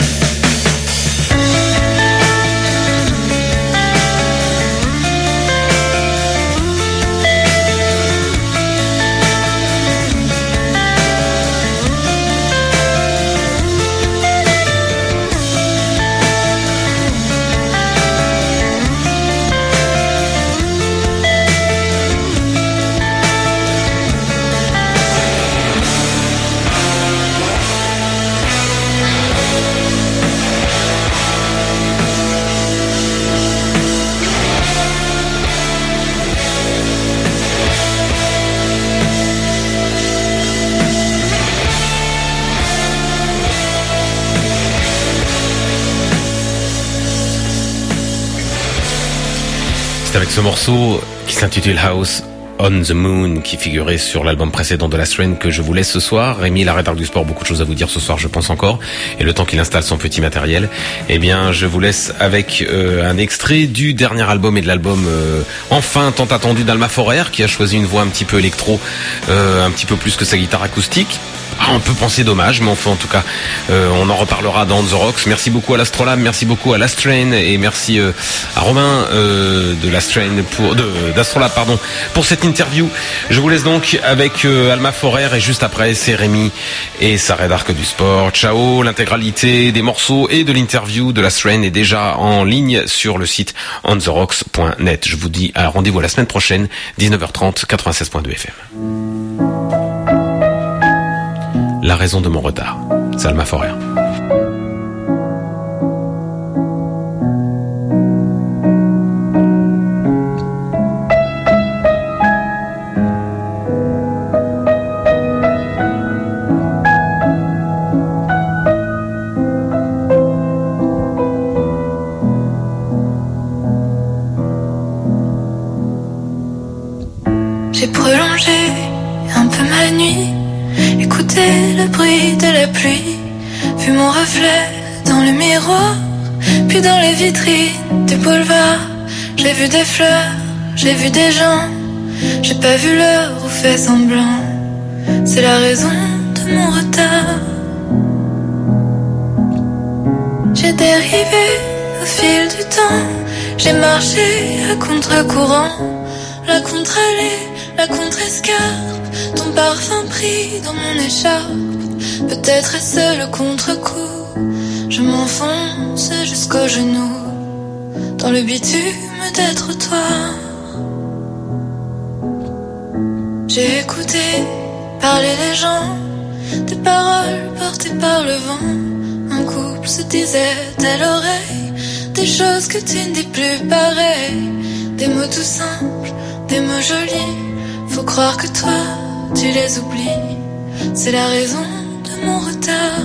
S6: C'est avec ce morceau qui s'intitule House on the Moon, qui figurait sur l'album précédent de Last Train, que je vous laisse ce soir. Rémi, la rédac du sport, beaucoup de choses à vous dire ce soir, je pense encore. Et le temps qu'il installe son petit matériel, eh bien, je vous laisse avec un extrait du dernier album et de l'album enfin tant attendu d'Alma Forer, qui a choisi une voix un petit peu électro, un petit peu plus que sa guitare acoustique. On peut penser dommage, mais enfin en tout cas on en reparlera dans The Rocks. Merci beaucoup à l'Astrolabe, merci beaucoup à Last Train et merci à Romain de Last Train d'Astrolabe pour cette interview. Je vous laisse donc avec Alma Forer et juste après c'est Rémi et sa rédac du sport. Ciao, l'intégralité des morceaux et de l'interview de Last Train est déjà en ligne sur le site ontherocks.net. Je vous dis rendez-vous à la semaine prochaine, 19h30, 96.2 FM. La raison de mon retard, c'est Alma Forer.
S12: J'ai prolongé un peu ma nuit, écouté le bruit de la pluie, vu mon reflet dans le miroir, puis dans les vitrines des boulevards. J'ai vu des fleurs, j'ai vu des gens, j'ai pas vu l'heure ou fait semblant. C'est la raison de mon retard. J'ai dérivé au fil du temps, j'ai marché à contre-courant, la contre-allée, la contre-escarpe, ton parfum pris dans mon écharpe. Peut-être est-ce le contre-coup, je m'enfonce jusqu'aux genoux dans le bitume des trottoirs. J'ai écouté parler les gens, des paroles portées par le vent. Un couple se disait à l'oreille des choses que tu ne dis plus pareil. Des mots tout simples, des mots jolis, faut croire que toi tu les oublies. C'est la raison de mon retard.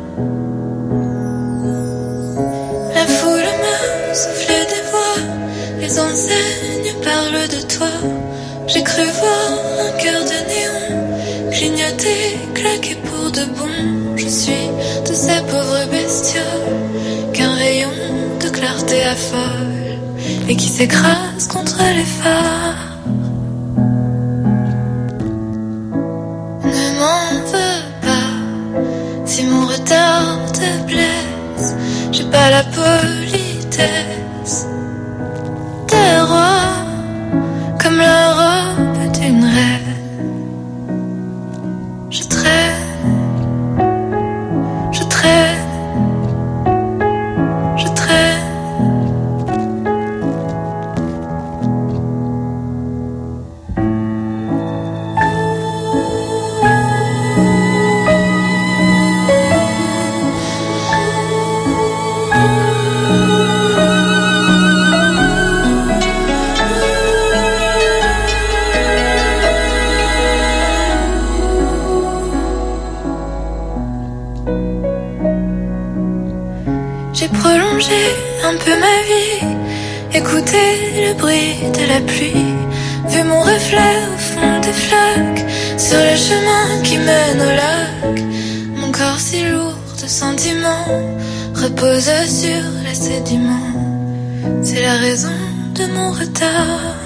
S12: La foule me soufflait des voix, les enseignes parlent de toi. J'ai cru voir un cœur de néon clignoter, claquer pour de bon. Je suis de ces pauvres bestioles qu'un rayon de clarté affole et qui s'écrase contre les phares. Ne m'en veux pas si mon retard te blesse. J'ai pas la politesse des rois comme la robe d'une reine. Je traîne, je traîne, je traîne. j'ai prolongé un peu ma vie, écouté le bruit de la pluie, vu mon reflet au fond des flaques, sur le chemin qui mène au lac. Mon corps si lourd de sentiments repose sur les sédiments. C'est la raison de mon retard.